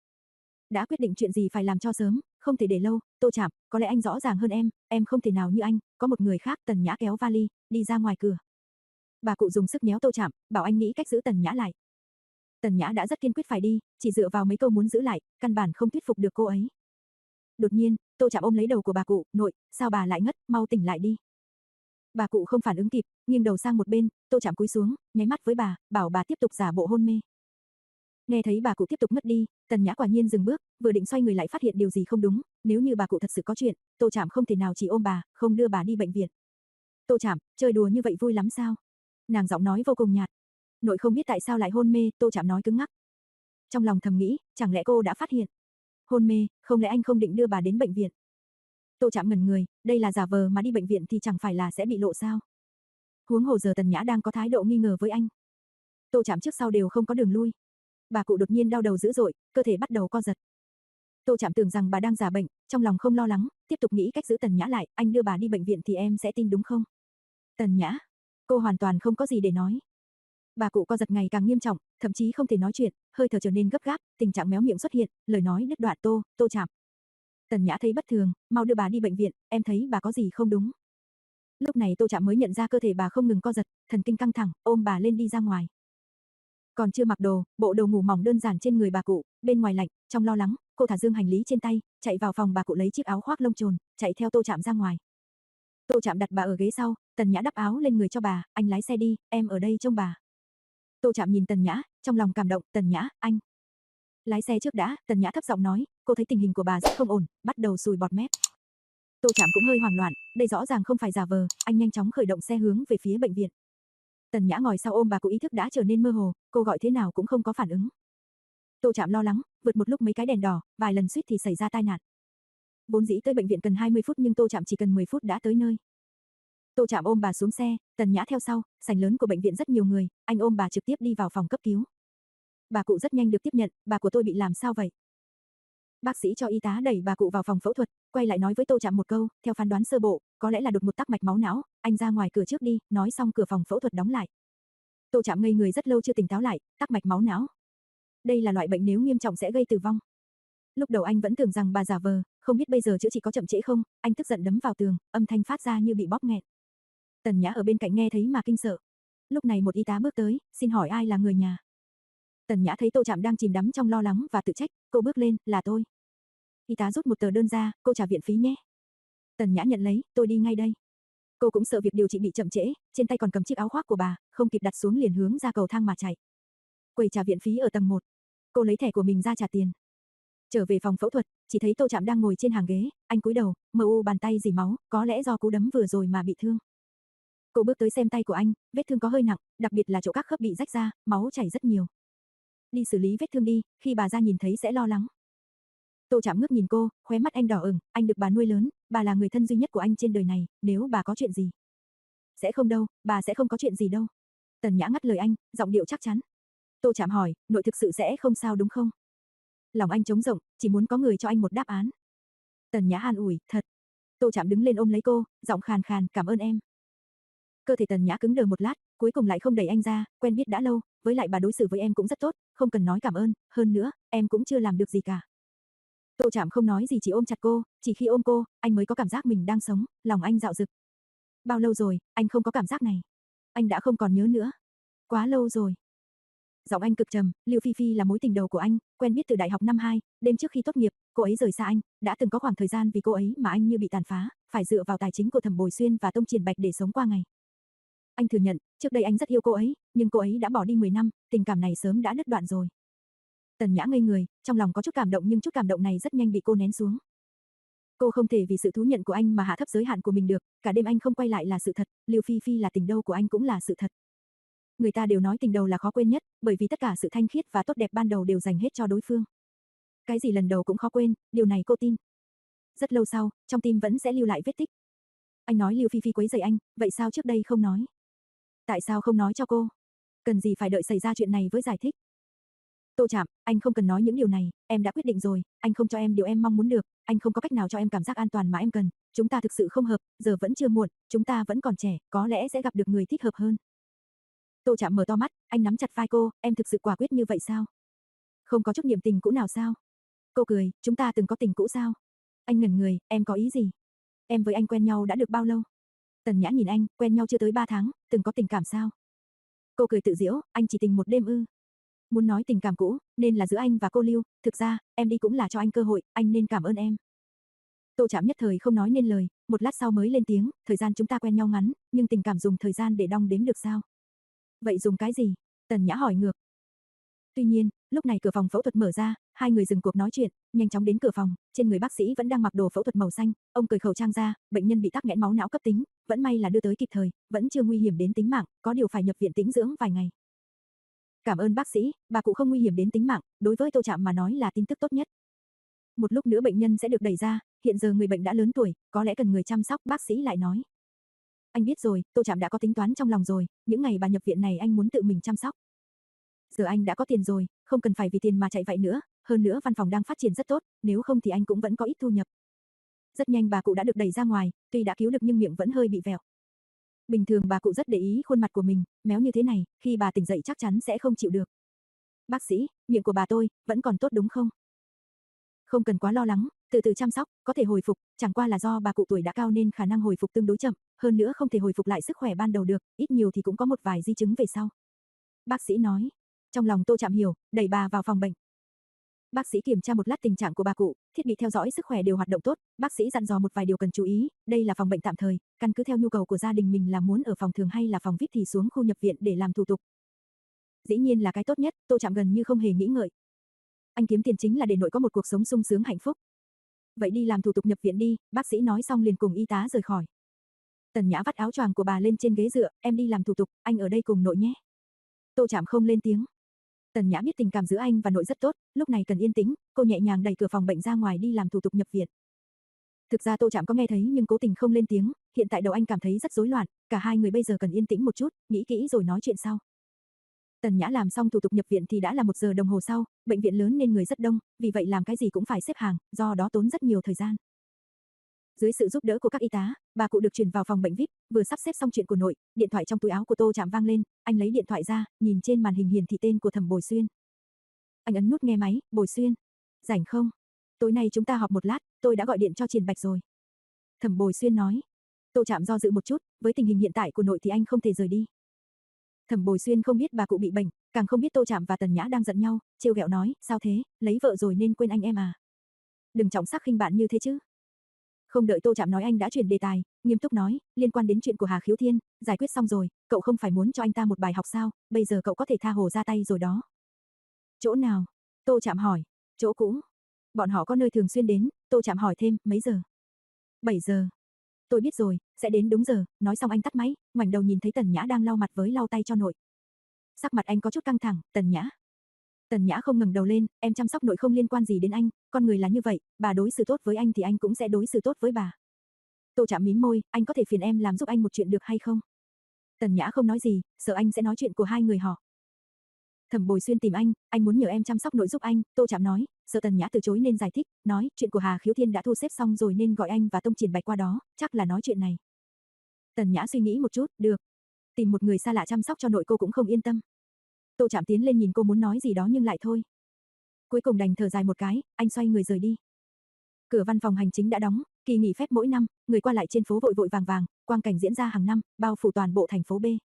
Đã quyết định chuyện gì phải làm cho sớm, không thể để lâu, Tô Trạm, có lẽ anh rõ ràng hơn em, em không thể nào như anh, có một người khác. Tần Nhã kéo vali, đi ra ngoài cửa. Bà cụ dùng sức nhéo Tô Trạm, bảo anh nghĩ cách giữ Tần Nhã lại. Tần Nhã đã rất kiên quyết phải đi, chỉ dựa vào mấy câu muốn giữ lại, căn bản không thuyết phục được cô ấy. Đột nhiên, Tô Trạm ôm lấy đầu của bà cụ, nội, sao bà lại ngất, mau tỉnh lại đi. Bà cụ không phản ứng kịp, nghiêng đầu sang một bên, Tô Trạm cúi xuống, nháy mắt với bà, bảo bà tiếp tục giả bộ hôn mê. Nghe thấy bà cụ tiếp tục ngất đi, Tần Nhã quả nhiên dừng bước, vừa định xoay người lại phát hiện điều gì không đúng, nếu như bà cụ thật sự có chuyện, Tô Trạm không thể nào chỉ ôm bà, không đưa bà đi bệnh viện. Tô Trạm, chơi đùa như vậy vui lắm sao? Nàng giọng nói vô cùng nhạt. Nội không biết tại sao lại hôn mê, Tô Trạm nói cứng ngắc. Trong lòng thầm nghĩ, chẳng lẽ cô đã phát hiện? Hôn mê, không lẽ anh không định đưa bà đến bệnh viện? Tô Trạm ngẩn người, đây là giả vờ mà đi bệnh viện thì chẳng phải là sẽ bị lộ sao? Huống hồ giờ Tần Nhã đang có thái độ nghi ngờ với anh. Tô Trạm trước sau đều không có đường lui. Bà cụ đột nhiên đau đầu dữ dội, cơ thể bắt đầu co giật. Tô Trạm tưởng rằng bà đang giả bệnh, trong lòng không lo lắng, tiếp tục nghĩ cách giữ Tần Nhã lại, anh đưa bà đi bệnh viện thì em sẽ tin đúng không? Tần Nhã, cô hoàn toàn không có gì để nói. Bà cụ co giật ngày càng nghiêm trọng, thậm chí không thể nói chuyện, hơi thở trở nên gấp gáp, tình trạng méo miệng xuất hiện, lời nói đứt đoạn. Tô, Tô Trạm. Tần Nhã thấy bất thường, mau đưa bà đi bệnh viện, em thấy bà có gì không đúng. Lúc này Tô Trạm mới nhận ra cơ thể bà không ngừng co giật, thần kinh căng thẳng, ôm bà lên đi ra ngoài. Còn chưa mặc đồ, bộ đồ ngủ mỏng đơn giản trên người bà cụ, bên ngoài lạnh, trong lo lắng, cô thả dương hành lý trên tay, chạy vào phòng bà cụ lấy chiếc áo khoác lông trồn, chạy theo Tô Trạm ra ngoài. Tô Trạm đặt bà ở ghế sau, Tần Nhã đắp áo lên người cho bà, anh lái xe đi, em ở đây trông bà. Tô Trạm nhìn Tần Nhã, trong lòng cảm động, Tần Nhã, anh. Lái xe trước đã, Tần Nhã thấp giọng nói, cô thấy tình hình của bà rất không ổn, bắt đầu sùi bọt mép. Tô Trạm cũng hơi hoảng loạn, đây rõ ràng không phải giả vờ, anh nhanh chóng khởi động xe hướng về phía bệnh viện. Tần Nhã ngồi sau ôm bà cụ ý thức đã trở nên mơ hồ, cô gọi thế nào cũng không có phản ứng. Tô Trạm lo lắng, vượt một lúc mấy cái đèn đỏ, vài lần suýt thì xảy ra tai nạn. Vốn dĩ tới bệnh viện cần hai mươi phút nhưng Tô Trạm chỉ cần mười phút đã tới nơi. Tô Trạm ôm bà xuống xe, Tần Nhã theo sau, sảnh lớn của bệnh viện rất nhiều người, anh ôm bà trực tiếp đi vào phòng cấp cứu. Bà cụ rất nhanh được tiếp nhận, bà của tôi bị làm sao vậy? Bác sĩ cho y tá đẩy bà cụ vào phòng phẫu thuật, quay lại nói với Tô Trạm một câu, theo phán đoán sơ bộ, có lẽ là đột một tắc mạch máu não, anh ra ngoài cửa trước đi, nói xong cửa phòng phẫu thuật đóng lại. Tô Trạm ngây người rất lâu chưa tỉnh táo lại, tắc mạch máu não. Đây là loại bệnh nếu nghiêm trọng sẽ gây tử vong. Lúc đầu anh vẫn tưởng rằng bà giả vờ, không biết bây giờ chữa trị có chậm trễ không, anh tức giận đấm vào tường, âm thanh phát ra như bị bóp nghẹt. Tần Nhã ở bên cạnh nghe thấy mà kinh sợ. Lúc này một y tá bước tới, xin hỏi ai là người nhà. Tần Nhã thấy Tô Trạm đang chìm đắm trong lo lắng và tự trách, cô bước lên, là tôi. Y tá rút một tờ đơn ra, cô trả viện phí nhé. Tần Nhã nhận lấy, tôi đi ngay đây. Cô cũng sợ việc điều trị bị chậm trễ, trên tay còn cầm chiếc áo khoác của bà, không kịp đặt xuống liền hướng ra cầu thang mà chạy. Quầy trả viện phí ở tầng một. Cô lấy thẻ của mình ra trả tiền. Trở về phòng phẫu thuật, chỉ thấy Tô Trạm đang ngồi trên hàng ghế, anh cúi đầu, mờ u bàn tay dỉ máu, có lẽ do cú đấm vừa rồi mà bị thương. Cô bước tới xem tay của anh, vết thương có hơi nặng, đặc biệt là chỗ các khớp bị rách ra, máu chảy rất nhiều. Đi xử lý vết thương đi, khi bà ra nhìn thấy sẽ lo lắng. Tô Trạm ngước nhìn cô, khóe mắt anh đỏ ửng, anh được bà nuôi lớn, bà là người thân duy nhất của anh trên đời này, nếu bà có chuyện gì. Sẽ không đâu, bà sẽ không có chuyện gì đâu. Tần Nhã ngắt lời anh, giọng điệu chắc chắn. Tô Trạm hỏi, nội thực sự sẽ không sao đúng không? Lòng anh trống rộng, chỉ muốn có người cho anh một đáp án. Tần Nhã an ủi, thật. Tô Trạm đứng lên ôm lấy cô, giọng khàn khàn, cảm ơn em. Cơ thể Tần Nhã cứng đờ một lát, cuối cùng lại không đẩy anh ra, quen biết đã lâu, với lại bà đối xử với em cũng rất tốt, không cần nói cảm ơn, hơn nữa, em cũng chưa làm được gì cả. Tô Trạm không nói gì chỉ ôm chặt cô, chỉ khi ôm cô, anh mới có cảm giác mình đang sống, lòng anh dạo dực. Bao lâu rồi, anh không có cảm giác này. Anh đã không còn nhớ nữa. Quá lâu rồi. Giọng anh cực trầm, Lưu Phi Phi là mối tình đầu của anh, quen biết từ đại học năm hai, đêm trước khi tốt nghiệp, cô ấy rời xa anh, đã từng có khoảng thời gian vì cô ấy mà anh như bị tàn phá, phải dựa vào tài chính của Thẩm Bồi Xuyên và Tông Triển Bạch để sống qua ngày. Anh thừa nhận, trước đây anh rất yêu cô ấy, nhưng cô ấy đã bỏ đi mười năm, tình cảm này sớm đã đứt đoạn rồi. Tần Nhã ngây người, trong lòng có chút cảm động nhưng chút cảm động này rất nhanh bị cô nén xuống. Cô không thể vì sự thú nhận của anh mà hạ thấp giới hạn của mình được, cả đêm anh không quay lại là sự thật, Lưu Phi Phi là tình đầu của anh cũng là sự thật. Người ta đều nói tình đầu là khó quên nhất, bởi vì tất cả sự thanh khiết và tốt đẹp ban đầu đều dành hết cho đối phương. Cái gì lần đầu cũng khó quên, điều này cô tin. Rất lâu sau, trong tim vẫn sẽ lưu lại vết tích. Anh nói Lưu Phi Phi quấy rầy anh, vậy sao trước đây không nói? Tại sao không nói cho cô? Cần gì phải đợi xảy ra chuyện này với giải thích? Tô Trạm, anh không cần nói những điều này, em đã quyết định rồi, anh không cho em điều em mong muốn được, anh không có cách nào cho em cảm giác an toàn mà em cần, chúng ta thực sự không hợp, giờ vẫn chưa muộn, chúng ta vẫn còn trẻ, có lẽ sẽ gặp được người thích hợp hơn. Tô Trạm mở to mắt, anh nắm chặt vai cô, em thực sự quả quyết như vậy sao? Không có chút niệm tình cũ nào sao? Cô cười, chúng ta từng có tình cũ sao? Anh ngẩn người, em có ý gì? Em với anh quen nhau đã được bao lâu? Tần Nhã nhìn anh, quen nhau chưa tới ba tháng, từng có tình cảm sao? Cô cười tự giễu, anh chỉ tình một đêm ư? Muốn nói tình cảm cũ, nên là giữa anh và cô Lưu, thực ra, em đi cũng là cho anh cơ hội, anh nên cảm ơn em. Tô Trạm nhất thời không nói nên lời, một lát sau mới lên tiếng, thời gian chúng ta quen nhau ngắn, nhưng tình cảm dùng thời gian để đong đếm được sao? Vậy dùng cái gì? Tần Nhã hỏi ngược. Tuy nhiên, lúc này cửa phòng phẫu thuật mở ra, hai người dừng cuộc nói chuyện, nhanh chóng đến cửa phòng, trên người bác sĩ vẫn đang mặc đồ phẫu thuật màu xanh, ông cởi khẩu trang ra, bệnh nhân bị tắc nghẽn máu não cấp tính, vẫn may là đưa tới kịp thời, vẫn chưa nguy hiểm đến tính mạng, có điều phải nhập viện tĩnh dưỡng vài ngày. Cảm ơn bác sĩ, bà cụ không nguy hiểm đến tính mạng, đối với Tô Trạm mà nói là tin tức tốt nhất. Một lúc nữa bệnh nhân sẽ được đẩy ra, hiện giờ người bệnh đã lớn tuổi, có lẽ cần người chăm sóc, bác sĩ lại nói. Anh biết rồi, Tô Trạm đã có tính toán trong lòng rồi, những ngày bà nhập viện này anh muốn tự mình chăm sóc. Giờ anh đã có tiền rồi, không cần phải vì tiền mà chạy vậy nữa, hơn nữa văn phòng đang phát triển rất tốt, nếu không thì anh cũng vẫn có ít thu nhập. Rất nhanh bà cụ đã được đẩy ra ngoài, tuy đã cứu được nhưng miệng vẫn hơi bị vẹo. Bình thường bà cụ rất để ý khuôn mặt của mình, méo như thế này, khi bà tỉnh dậy chắc chắn sẽ không chịu được. Bác sĩ, miệng của bà tôi, vẫn còn tốt đúng không? Không cần quá lo lắng, từ từ chăm sóc, có thể hồi phục, chẳng qua là do bà cụ tuổi đã cao nên khả năng hồi phục tương đối chậm, hơn nữa không thể hồi phục lại sức khỏe ban đầu được, ít nhiều thì cũng có một vài di chứng về sau. Bác sĩ nói, trong lòng Tô Trạm hiểu, đẩy bà vào phòng bệnh. Bác sĩ kiểm tra một lát tình trạng của bà cụ, thiết bị theo dõi sức khỏe đều hoạt động tốt, bác sĩ dặn dò một vài điều cần chú ý, đây là phòng bệnh tạm thời, căn cứ theo nhu cầu của gia đình mình là muốn ở phòng thường hay là phòng vi ai pi thì xuống khu nhập viện để làm thủ tục. Dĩ nhiên là cái tốt nhất, Tô Trạm gần như không hề nghĩ ngợi. Anh kiếm tiền chính là để nội có một cuộc sống sung sướng hạnh phúc. Vậy đi làm thủ tục nhập viện đi, bác sĩ nói xong liền cùng y tá rời khỏi. Tần Nhã vắt áo choàng của bà lên trên ghế dựa, em đi làm thủ tục, anh ở đây cùng nội nhé. Tô Trạm không lên tiếng. Tần Nhã biết tình cảm giữa anh và nội rất tốt, lúc này cần yên tĩnh, cô nhẹ nhàng đẩy cửa phòng bệnh ra ngoài đi làm thủ tục nhập viện. Thực ra Tô Trạm có nghe thấy nhưng cố tình không lên tiếng, hiện tại đầu anh cảm thấy rất rối loạn, cả hai người bây giờ cần yên tĩnh một chút, nghĩ kỹ rồi nói chuyện sau. Tần Nhã làm xong thủ tục nhập viện thì đã là một giờ đồng hồ sau, bệnh viện lớn nên người rất đông, vì vậy làm cái gì cũng phải xếp hàng, do đó tốn rất nhiều thời gian. Dưới sự giúp đỡ của các y tá, bà cụ được chuyển vào phòng bệnh vi ai pi, vừa sắp xếp xong chuyện của nội, điện thoại trong túi áo của Tô Trạm vang lên, anh lấy điện thoại ra, nhìn trên màn hình hiển thị tên của Thẩm Bồi Xuyên. Anh ấn nút nghe máy, Bồi Xuyên. Rảnh không? Tối nay chúng ta họp một lát, tôi đã gọi điện cho Triển Bạch rồi. Thẩm Bồi Xuyên nói. Tô Trạm do dự một chút, với tình hình hiện tại của nội thì anh không thể rời đi. Thẩm Bồi Xuyên không biết bà cụ bị bệnh, càng không biết Tô Trạm và Tần Nhã đang giận nhau, trêu ghẹo nói, sao thế, lấy vợ rồi nên quên anh em à? Đừng trọng sắc khinh bạn như thế chứ. Không đợi Tô Trạm nói anh đã chuyển đề tài, nghiêm túc nói, liên quan đến chuyện của Hà Khiếu Thiên, giải quyết xong rồi, cậu không phải muốn cho anh ta một bài học sao, bây giờ cậu có thể tha hồ ra tay rồi đó. Chỗ nào? Tô Trạm hỏi. Chỗ cũ. Bọn họ có nơi thường xuyên đến, Tô Trạm hỏi thêm, mấy giờ? bảy giờ. Tôi biết rồi, sẽ đến đúng giờ, nói xong anh tắt máy, ngoảnh đầu nhìn thấy Tần Nhã đang lau mặt với lau tay cho nội. Sắc mặt anh có chút căng thẳng, Tần Nhã. Tần Nhã không ngẩng đầu lên, em chăm sóc nội không liên quan gì đến anh, con người là như vậy, bà đối xử tốt với anh thì anh cũng sẽ đối xử tốt với bà. Tô Trạm mím môi, anh có thể phiền em làm giúp anh một chuyện được hay không? Tần Nhã không nói gì, sợ anh sẽ nói chuyện của hai người họ. Thẩm Bồi Xuyên tìm anh, anh muốn nhờ em chăm sóc nội giúp anh, Tô Trạm nói, sợ Tần Nhã từ chối nên giải thích, nói, chuyện của Hà Khiếu Thiên đã thu xếp xong rồi nên gọi anh và Tông Triển Bạch qua đó, chắc là nói chuyện này. Tần Nhã suy nghĩ một chút, được. Tìm một người xa lạ chăm sóc cho nội cô cũng không yên tâm. Tô Trạm tiến lên nhìn cô muốn nói gì đó nhưng lại thôi. Cuối cùng đành thở dài một cái, anh xoay người rời đi. Cửa văn phòng hành chính đã đóng, kỳ nghỉ phép mỗi năm, người qua lại trên phố vội vội vàng vàng, quang cảnh diễn ra hàng năm, bao phủ toàn bộ thành phố B.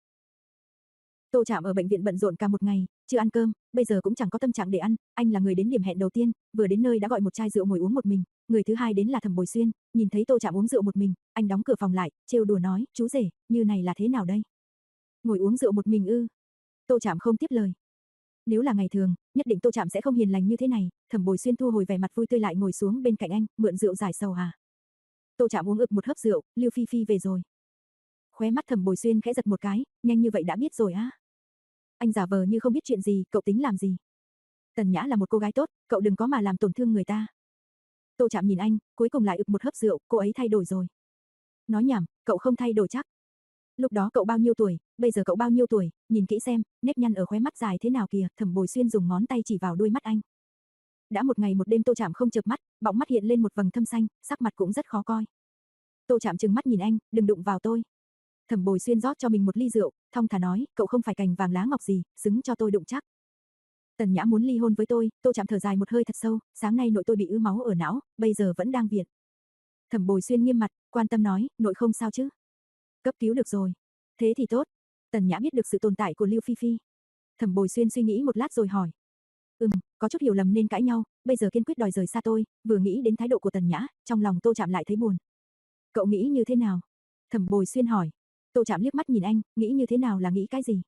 Tô Trạm ở bệnh viện bận rộn cả một ngày, chưa ăn cơm, bây giờ cũng chẳng có tâm trạng để ăn, anh là người đến điểm hẹn đầu tiên, vừa đến nơi đã gọi một chai rượu ngồi uống một mình, người thứ hai đến là Thẩm Bồi Xuyên, nhìn thấy Tô Trạm uống rượu một mình, anh đóng cửa phòng lại, trêu đùa nói, chú rể, như này là thế nào đây? Ngồi uống rượu một mình ư? Tô Trạm không tiếp lời. Nếu là ngày thường, nhất định Tô Trạm sẽ không hiền lành như thế này, Thẩm Bồi Xuyên thu hồi vẻ mặt vui tươi lại ngồi xuống bên cạnh anh, mượn rượu giải sầu à. Tô Trạm uống ực một hớp rượu, Lưu Phi Phi về rồi. Khóe mắt Thẩm Bồi Xuyên khẽ giật một cái, nhanh như vậy đã biết rồi á. Anh giả vờ như không biết chuyện gì, cậu tính làm gì? Tần Nhã là một cô gái tốt, cậu đừng có mà làm tổn thương người ta. Tô Trạm nhìn anh, cuối cùng lại ực một hớp rượu, cô ấy thay đổi rồi. Nói nhảm, cậu không thay đổi chắc. Lúc đó cậu bao nhiêu tuổi, bây giờ cậu bao nhiêu tuổi, nhìn kỹ xem, nếp nhăn ở khóe mắt dài thế nào kìa, Thẩm Bồi Xuyên dùng ngón tay chỉ vào đuôi mắt anh. Đã một ngày một đêm Tô Trạm không chợp mắt, bỗng mắt hiện lên một vầng thâm xanh, sắc mặt cũng rất khó coi. Tô Trạm trừng mắt nhìn anh, đừng đụng vào tôi. Thẩm Bồi Xuyên rót cho mình một ly rượu, thong thả nói, cậu không phải cành vàng lá ngọc gì, xứng cho tôi đụng chắc. Tần Nhã muốn ly hôn với tôi, Tô Trạm thở dài một hơi thật sâu, sáng nay nội tôi bị ứ máu ở não, bây giờ vẫn đang viện. Thẩm Bồi Xuyên nghiêm mặt, quan tâm nói, nội không sao chứ? Cấp cứu được rồi. Thế thì tốt. Tần Nhã biết được sự tồn tại của Lưu Phi Phi. Thẩm Bồi Xuyên suy nghĩ một lát rồi hỏi. Ừm, có chút hiểu lầm nên cãi nhau, bây giờ kiên quyết đòi rời xa tôi, vừa nghĩ đến thái độ của Tần Nhã, trong lòng Tô Trạm lại thấy buồn. Cậu nghĩ như thế nào? Thẩm Bồi Xuyên hỏi. Tô Trạm liếc mắt nhìn anh, nghĩ như thế nào là nghĩ cái gì?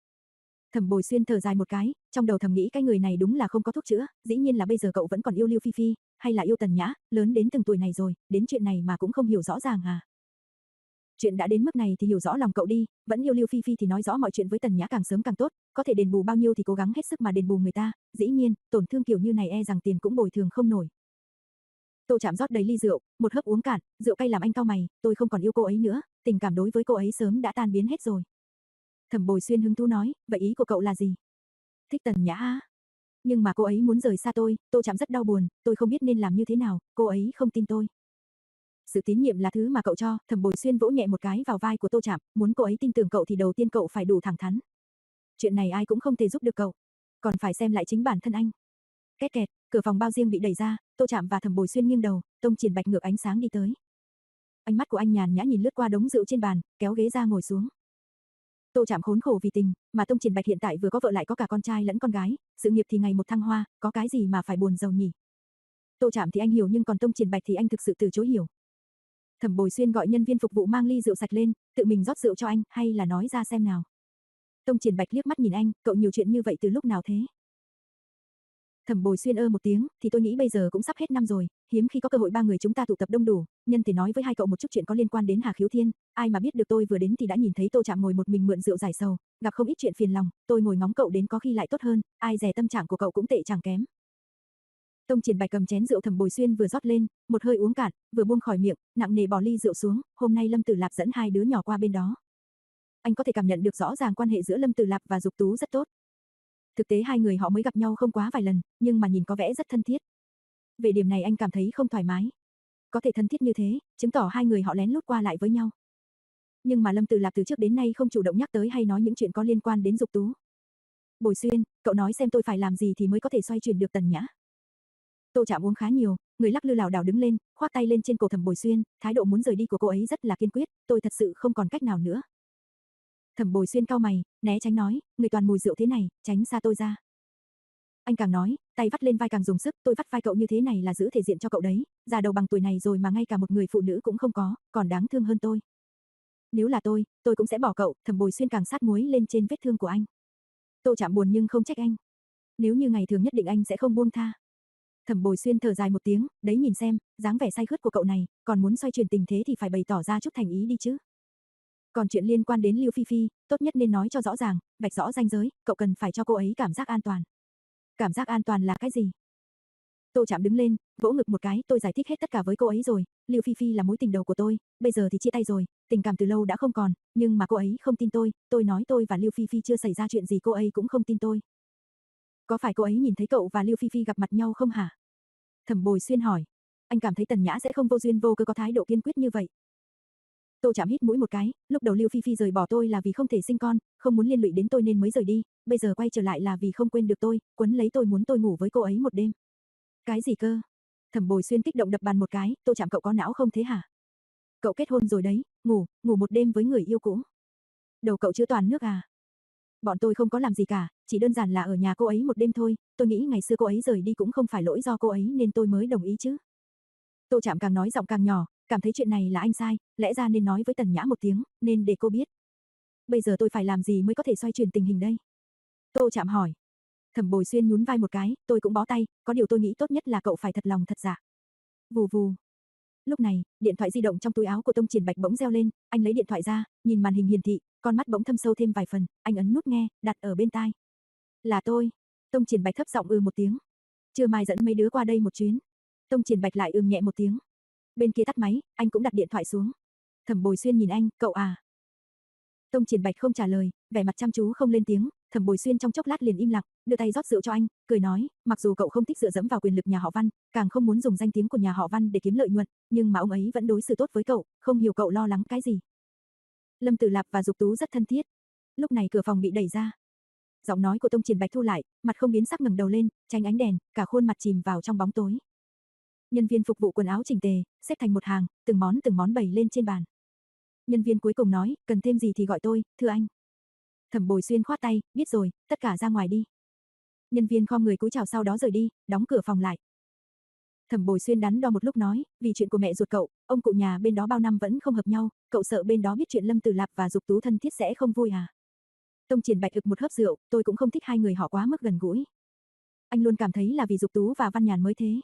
Thẩm Bồi Xuyên thở dài một cái, trong đầu thầm nghĩ cái người này đúng là không có thuốc chữa, dĩ nhiên là bây giờ cậu vẫn còn yêu Lưu Phi Phi, hay là yêu Tần Nhã, lớn đến từng tuổi này rồi, đến chuyện này mà cũng không hiểu rõ ràng à? Chuyện đã đến mức này thì hiểu rõ lòng cậu đi, vẫn yêu Lưu Phi Phi thì nói rõ mọi chuyện với Tần Nhã càng sớm càng tốt, có thể đền bù bao nhiêu thì cố gắng hết sức mà đền bù người ta, dĩ nhiên, tổn thương kiểu như này e rằng tiền cũng bồi thường không nổi. Tô Trạm rót đầy ly rượu, một hớp uống cạn, rượu cay làm anh cau mày, tôi không còn yêu cô ấy nữa, tình cảm đối với cô ấy sớm đã tan biến hết rồi. Thẩm Bồi Xuyên hứng thú nói, vậy ý của cậu là gì? Thích Tần Nhã á? Nhưng mà cô ấy muốn rời xa tôi, Tô Trạm rất đau buồn, tôi không biết nên làm như thế nào, cô ấy không tin tôi. Sự tín nhiệm là thứ mà cậu cho, Thẩm Bồi Xuyên vỗ nhẹ một cái vào vai của Tô Trạm, muốn cô ấy tin tưởng cậu thì đầu tiên cậu phải đủ thẳng thắn. Chuyện này ai cũng không thể giúp được cậu, còn phải xem lại chính bản thân anh. Két kẹt, cửa phòng bao riêng bị đẩy ra, Tô Trạm và Thẩm Bồi Xuyên nghiêng đầu, Tông Triển Bạch ngược ánh sáng đi tới. Ánh mắt của anh nhàn nhã nhìn lướt qua đống rượu trên bàn, kéo ghế ra ngồi xuống. Tô Trạm khốn khổ vì tình, mà Tông Triển Bạch hiện tại vừa có vợ lại có cả con trai lẫn con gái, sự nghiệp thì ngày một thăng hoa, có cái gì mà phải buồn rầu nhỉ? Tô Trạm thì anh hiểu nhưng còn Tông Triển Bạch thì anh thực sự từ chối hiểu. Thẩm Bồi Xuyên gọi nhân viên phục vụ mang ly rượu sạch lên, tự mình rót rượu cho anh, hay là nói ra xem nào. Tông Triển Bạch liếc mắt nhìn anh, cậu nhiều chuyện như vậy từ lúc nào thế? Thẩm Bồi Xuyên ơ một tiếng, thì tôi nghĩ bây giờ cũng sắp hết năm rồi, hiếm khi có cơ hội ba người chúng ta tụ tập đông đủ, nhân thể nói với hai cậu một chút chuyện có liên quan đến Hà Khiếu Thiên, ai mà biết được tôi vừa đến thì đã nhìn thấy Tô Trạm ngồi một mình mượn rượu giải sầu, gặp không ít chuyện phiền lòng, tôi ngồi ngóng cậu đến có khi lại tốt hơn, ai dè tâm trạng của cậu cũng tệ chẳng kém. Tông Triển Bạch cầm chén rượu Thẩm Bồi Xuyên vừa rót lên, một hơi uống cạn, vừa buông khỏi miệng, nặng nề bỏ ly rượu xuống, hôm nay Lâm Tử Lạp dẫn hai đứa nhỏ qua bên đó. Anh có thể cảm nhận được rõ ràng quan hệ giữa Lâm Tử Lạp và Dục Tú rất tốt. Thực tế hai người họ mới gặp nhau không quá vài lần, nhưng mà nhìn có vẻ rất thân thiết. Về điểm này anh cảm thấy không thoải mái. Có thể thân thiết như thế, chứng tỏ hai người họ lén lút qua lại với nhau. Nhưng mà Lâm Tử Lạp từ trước đến nay không chủ động nhắc tới hay nói những chuyện có liên quan đến Dục Tú. Bồi Xuyên, cậu nói xem tôi phải làm gì thì mới có thể xoay chuyển được Tần Nhã. Tô Trạm uống khá nhiều, người lắc lư lảo đảo đứng lên, khoác tay lên trên cổ Thẩm Bồi Xuyên, thái độ muốn rời đi của cô ấy rất là kiên quyết, tôi thật sự không còn cách nào nữa. Thẩm Bồi Xuyên cau mày, né tránh nói, người toàn mùi rượu thế này, tránh xa tôi ra. Anh càng nói, tay vắt lên vai càng dùng sức, tôi vắt vai cậu như thế này là giữ thể diện cho cậu đấy, già đầu bằng tuổi này rồi mà ngay cả một người phụ nữ cũng không có, còn đáng thương hơn tôi. Nếu là tôi, tôi cũng sẽ bỏ cậu, Thẩm Bồi Xuyên càng sát muối lên trên vết thương của anh. Tô Trạm buồn nhưng không trách anh. Nếu như ngày thường nhất định anh sẽ không buông tha. Thẩm Bồi Xuyên thở dài một tiếng, đấy nhìn xem, dáng vẻ say khướt của cậu này, còn muốn xoay chuyển tình thế thì phải bày tỏ ra chút thành ý đi chứ. Còn chuyện liên quan đến Lưu Phi Phi, tốt nhất nên nói cho rõ ràng, vạch rõ ranh giới, cậu cần phải cho cô ấy cảm giác an toàn. Cảm giác an toàn là cái gì? Tô Trạm đứng lên, vỗ ngực một cái, tôi giải thích hết tất cả với cô ấy rồi, Lưu Phi Phi là mối tình đầu của tôi, bây giờ thì chia tay rồi, tình cảm từ lâu đã không còn, nhưng mà cô ấy không tin tôi, tôi nói tôi và Lưu Phi Phi chưa xảy ra chuyện gì cô ấy cũng không tin tôi. Có phải cô ấy nhìn thấy cậu và Lưu Phi Phi gặp mặt nhau không hả? Thẩm Bồi Xuyên hỏi. Anh cảm thấy Tần Nhã sẽ không vô duyên vô cớ có thái độ kiên quyết như vậy. Tô Trạm hít mũi một cái, lúc đầu Lưu Phi Phi rời bỏ tôi là vì không thể sinh con, không muốn liên lụy đến tôi nên mới rời đi, bây giờ quay trở lại là vì không quên được tôi, quấn lấy tôi muốn tôi ngủ với cô ấy một đêm. Cái gì cơ? Thẩm Bồi Xuyên kích động đập bàn một cái, Tô Trạm cậu có não không thế hả? Cậu kết hôn rồi đấy, ngủ, ngủ một đêm với người yêu cũ. Đầu cậu chứa toàn nước à? Bọn tôi không có làm gì cả, chỉ đơn giản là ở nhà cô ấy một đêm thôi, tôi nghĩ ngày xưa cô ấy rời đi cũng không phải lỗi do cô ấy nên tôi mới đồng ý chứ. Tô Trạm càng nói giọng càng nhỏ, cảm thấy chuyện này là anh sai, lẽ ra nên nói với Tần Nhã một tiếng, nên để cô biết. Bây giờ tôi phải làm gì mới có thể xoay chuyển tình hình đây? Tô Trạm hỏi. Thẩm Bồi Xuyên nhún vai một cái, tôi cũng bó tay, có điều tôi nghĩ tốt nhất là cậu phải thật lòng thật dạ. Vù vù. Lúc này, điện thoại di động trong túi áo của Tông Triển Bạch bỗng reo lên, anh lấy điện thoại ra, nhìn màn hình hiển thị, con mắt bỗng thâm sâu thêm vài phần, anh ấn nút nghe, đặt ở bên tai. Là tôi. Tông Triển Bạch thấp giọng ừ một tiếng. Trưa mai dẫn mấy đứa qua đây một chuyến. Tông Triển Bạch lại ừm nhẹ một tiếng. Bên kia tắt máy, anh cũng đặt điện thoại xuống. Thẩm Bồi Xuyên nhìn anh, cậu à. Tông Triển Bạch không trả lời, vẻ mặt chăm chú không lên tiếng, Thẩm Bồi Xuyên trong chốc lát liền im lặng, đưa tay rót rượu cho anh, cười nói, mặc dù cậu không thích dựa dẫm vào quyền lực nhà họ Văn, càng không muốn dùng danh tiếng của nhà họ Văn để kiếm lợi nhuận, nhưng mà ông ấy vẫn đối xử tốt với cậu, không hiểu cậu lo lắng cái gì. Lâm Tử Lạp và Dục Tú rất thân thiết. Lúc này cửa phòng bị đẩy ra. Giọng nói của Tông Triển Bạch thu lại, mặt không biến sắc ngẩng đầu lên, tránh ánh đèn, cả khuôn mặt chìm vào trong bóng tối. Nhân viên phục vụ quần áo chỉnh tề, xếp thành một hàng, từng món từng món bày lên trên bàn. Nhân viên cuối cùng nói, cần thêm gì thì gọi tôi, thưa anh. Thẩm Bồi Xuyên khoát tay, biết rồi, tất cả ra ngoài đi. Nhân viên khom người cúi chào sau đó rời đi, đóng cửa phòng lại. Thẩm Bồi Xuyên đắn đo một lúc nói, vì chuyện của mẹ ruột cậu, ông cụ nhà bên đó bao năm vẫn không hợp nhau, cậu sợ bên đó biết chuyện Lâm Tử Lạp và Dục Tú thân thiết sẽ không vui à? Tông Triển Bạch ực một hớp rượu, tôi cũng không thích hai người họ quá mức gần gũi. Anh luôn cảm thấy là vì Dục Tú và Văn Nhàn mới thế.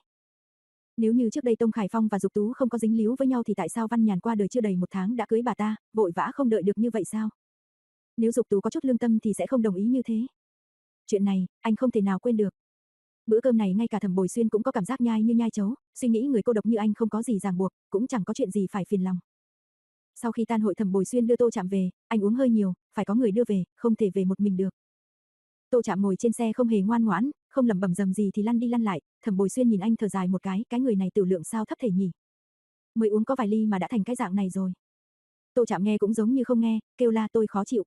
Nếu như trước đây Tông Khải Phong và Dục Tú không có dính líu với nhau thì tại sao Văn Nhàn qua đời chưa đầy một tháng đã cưới bà ta, vội vã không đợi được như vậy sao? Nếu Dục Tú có chút lương tâm thì sẽ không đồng ý như thế. Chuyện này, anh không thể nào quên được. Bữa cơm này ngay cả Thẩm Bồi Xuyên cũng có cảm giác nhai như nhai chấu, suy nghĩ người cô độc như anh không có gì ràng buộc, cũng chẳng có chuyện gì phải phiền lòng. Sau khi tan hội Thẩm Bồi Xuyên đưa Tô Trạm về, anh uống hơi nhiều, phải có người đưa về, không thể về một mình được. Tô Trạm ngồi trên xe không hề ngoan ngoãn, không lẩm bẩm dầm gì thì lăn đi lăn lại, Thẩm Bồi Xuyên nhìn anh thở dài một cái, cái người này tiểu lượng sao thấp thể nhỉ? Mới uống có vài ly mà đã thành cái dạng này rồi. Tô Trạm nghe cũng giống như không nghe, kêu la tôi khó chịu.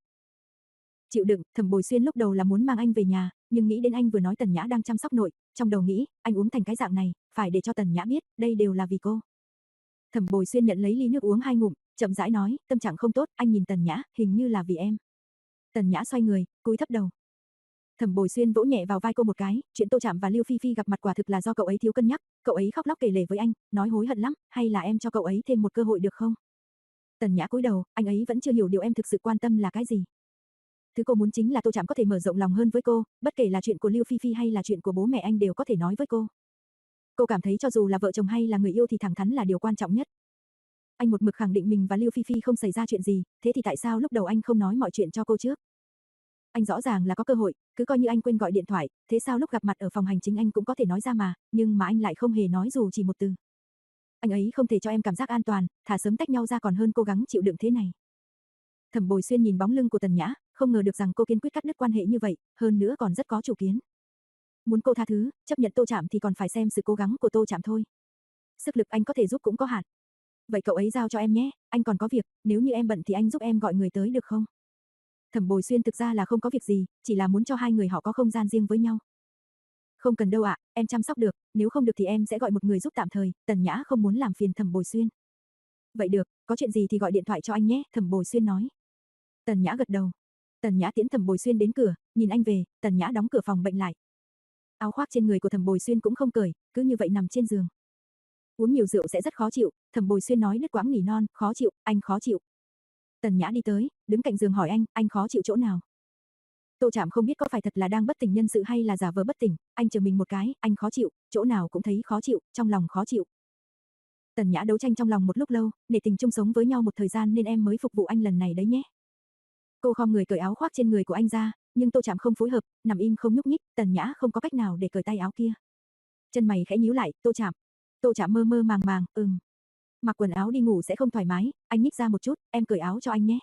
Chịu đựng, Thẩm Bồi Xuyên lúc đầu là muốn mang anh về nhà, nhưng nghĩ đến anh vừa nói Tần Nhã đang chăm sóc nội, trong đầu nghĩ, anh uống thành cái dạng này, phải để cho Tần Nhã biết, đây đều là vì cô. Thẩm Bồi Xuyên nhận lấy ly nước uống hai ngụm, chậm rãi nói, tâm trạng không tốt, anh nhìn Tần Nhã, hình như là vì em. Tần Nhã xoay người, cúi thấp đầu. Thẩm Bồi Xuyên vỗ nhẹ vào vai cô một cái, chuyện Tô Trạm và Lưu Phi Phi gặp mặt quả thực là do cậu ấy thiếu cân nhắc, cậu ấy khóc lóc kể lể với anh, nói hối hận lắm, hay là em cho cậu ấy thêm một cơ hội được không? Tần Nhã cúi đầu, anh ấy vẫn chưa hiểu điều em thực sự quan tâm là cái gì. Thứ cô muốn chính là Tô Trạm có thể mở rộng lòng hơn với cô, bất kể là chuyện của Lưu Phi Phi hay là chuyện của bố mẹ anh đều có thể nói với cô. Cô cảm thấy cho dù là vợ chồng hay là người yêu thì thẳng thắn là điều quan trọng nhất. Anh một mực khẳng định mình và Lưu Phi Phi không xảy ra chuyện gì, thế thì tại sao lúc đầu anh không nói mọi chuyện cho cô trước? Anh rõ ràng là có cơ hội, cứ coi như anh quên gọi điện thoại, thế sao lúc gặp mặt ở phòng hành chính anh cũng có thể nói ra mà, nhưng mà anh lại không hề nói dù chỉ một từ. Anh ấy không thể cho em cảm giác an toàn, thà sớm tách nhau ra còn hơn cố gắng chịu đựng thế này. Thẩm Bồi Xuyên nhìn bóng lưng của Tần Nhã, không ngờ được rằng cô kiên quyết cắt đứt quan hệ như vậy, hơn nữa còn rất có chủ kiến. Muốn cô tha thứ, chấp nhận Tô Trạm thì còn phải xem sự cố gắng của Tô Trạm thôi. Sức lực anh có thể giúp cũng có hạn. Vậy cậu ấy giao cho em nhé, anh còn có việc, nếu như em bận thì anh giúp em gọi người tới được không? Thẩm Bồi Xuyên thực ra là không có việc gì, chỉ là muốn cho hai người họ có không gian riêng với nhau. Không cần đâu ạ, em chăm sóc được, nếu không được thì em sẽ gọi một người giúp tạm thời, Tần Nhã không muốn làm phiền Thẩm Bồi Xuyên. Vậy được, có chuyện gì thì gọi điện thoại cho anh nhé, Thẩm Bồi Xuyên nói. Tần Nhã gật đầu. Tần Nhã tiễn Thẩm Bồi Xuyên đến cửa, nhìn anh về, Tần Nhã đóng cửa phòng bệnh lại. Áo khoác trên người của Thẩm Bồi Xuyên cũng không cởi, cứ như vậy nằm trên giường. Uống nhiều rượu sẽ rất khó chịu, Thẩm Bồi Xuyên nói đứt quãng nỉ non, khó chịu, anh khó chịu. Tần Nhã đi tới, đứng cạnh giường hỏi anh, anh khó chịu chỗ nào? Tô Trạm không biết có phải thật là đang bất tỉnh nhân sự hay là giả vờ bất tỉnh, anh chờ mình một cái, anh khó chịu, chỗ nào cũng thấy khó chịu, trong lòng khó chịu. Tần Nhã đấu tranh trong lòng một lúc lâu, nể tình chung sống với nhau một thời gian nên em mới phục vụ anh lần này đấy nhé. Cô khom người cởi áo khoác trên người của anh ra, nhưng Tô Trạm không phối hợp, nằm im không nhúc nhích, Tần Nhã không có cách nào để cởi tay áo kia. Chân mày khẽ nhíu lại, Tô Trạm. Tô Trạm mơ mơ màng màng, ừm. Mặc quần áo đi ngủ sẽ không thoải mái, anh nhích ra một chút, em cởi áo cho anh nhé.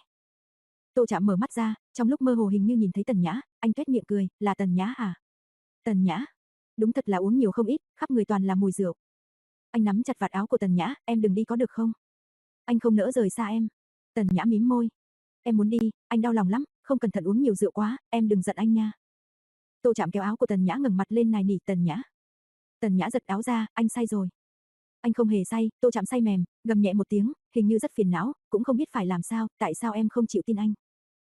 Tô Trạm mở mắt ra, trong lúc mơ hồ hình như nhìn thấy Tần Nhã, anh tuét miệng cười, là Tần Nhã à? Tần Nhã, đúng thật là uống nhiều không ít, khắp người toàn là mùi rượu. Anh nắm chặt vạt áo của Tần Nhã, em đừng đi có được không? Anh không nỡ rời xa em. Tần Nhã mím môi. Em muốn đi, anh đau lòng lắm, không cẩn thận uống nhiều rượu quá, em đừng giận anh nha. Tô Trạm kéo áo của Tần Nhã ngẩng mặt lên nài nỉ Tần Nhã. Tần Nhã giật áo ra, anh say rồi. Anh không hề say, Tô Trạm say mềm, gầm nhẹ một tiếng, hình như rất phiền não, cũng không biết phải làm sao, tại sao em không chịu tin anh.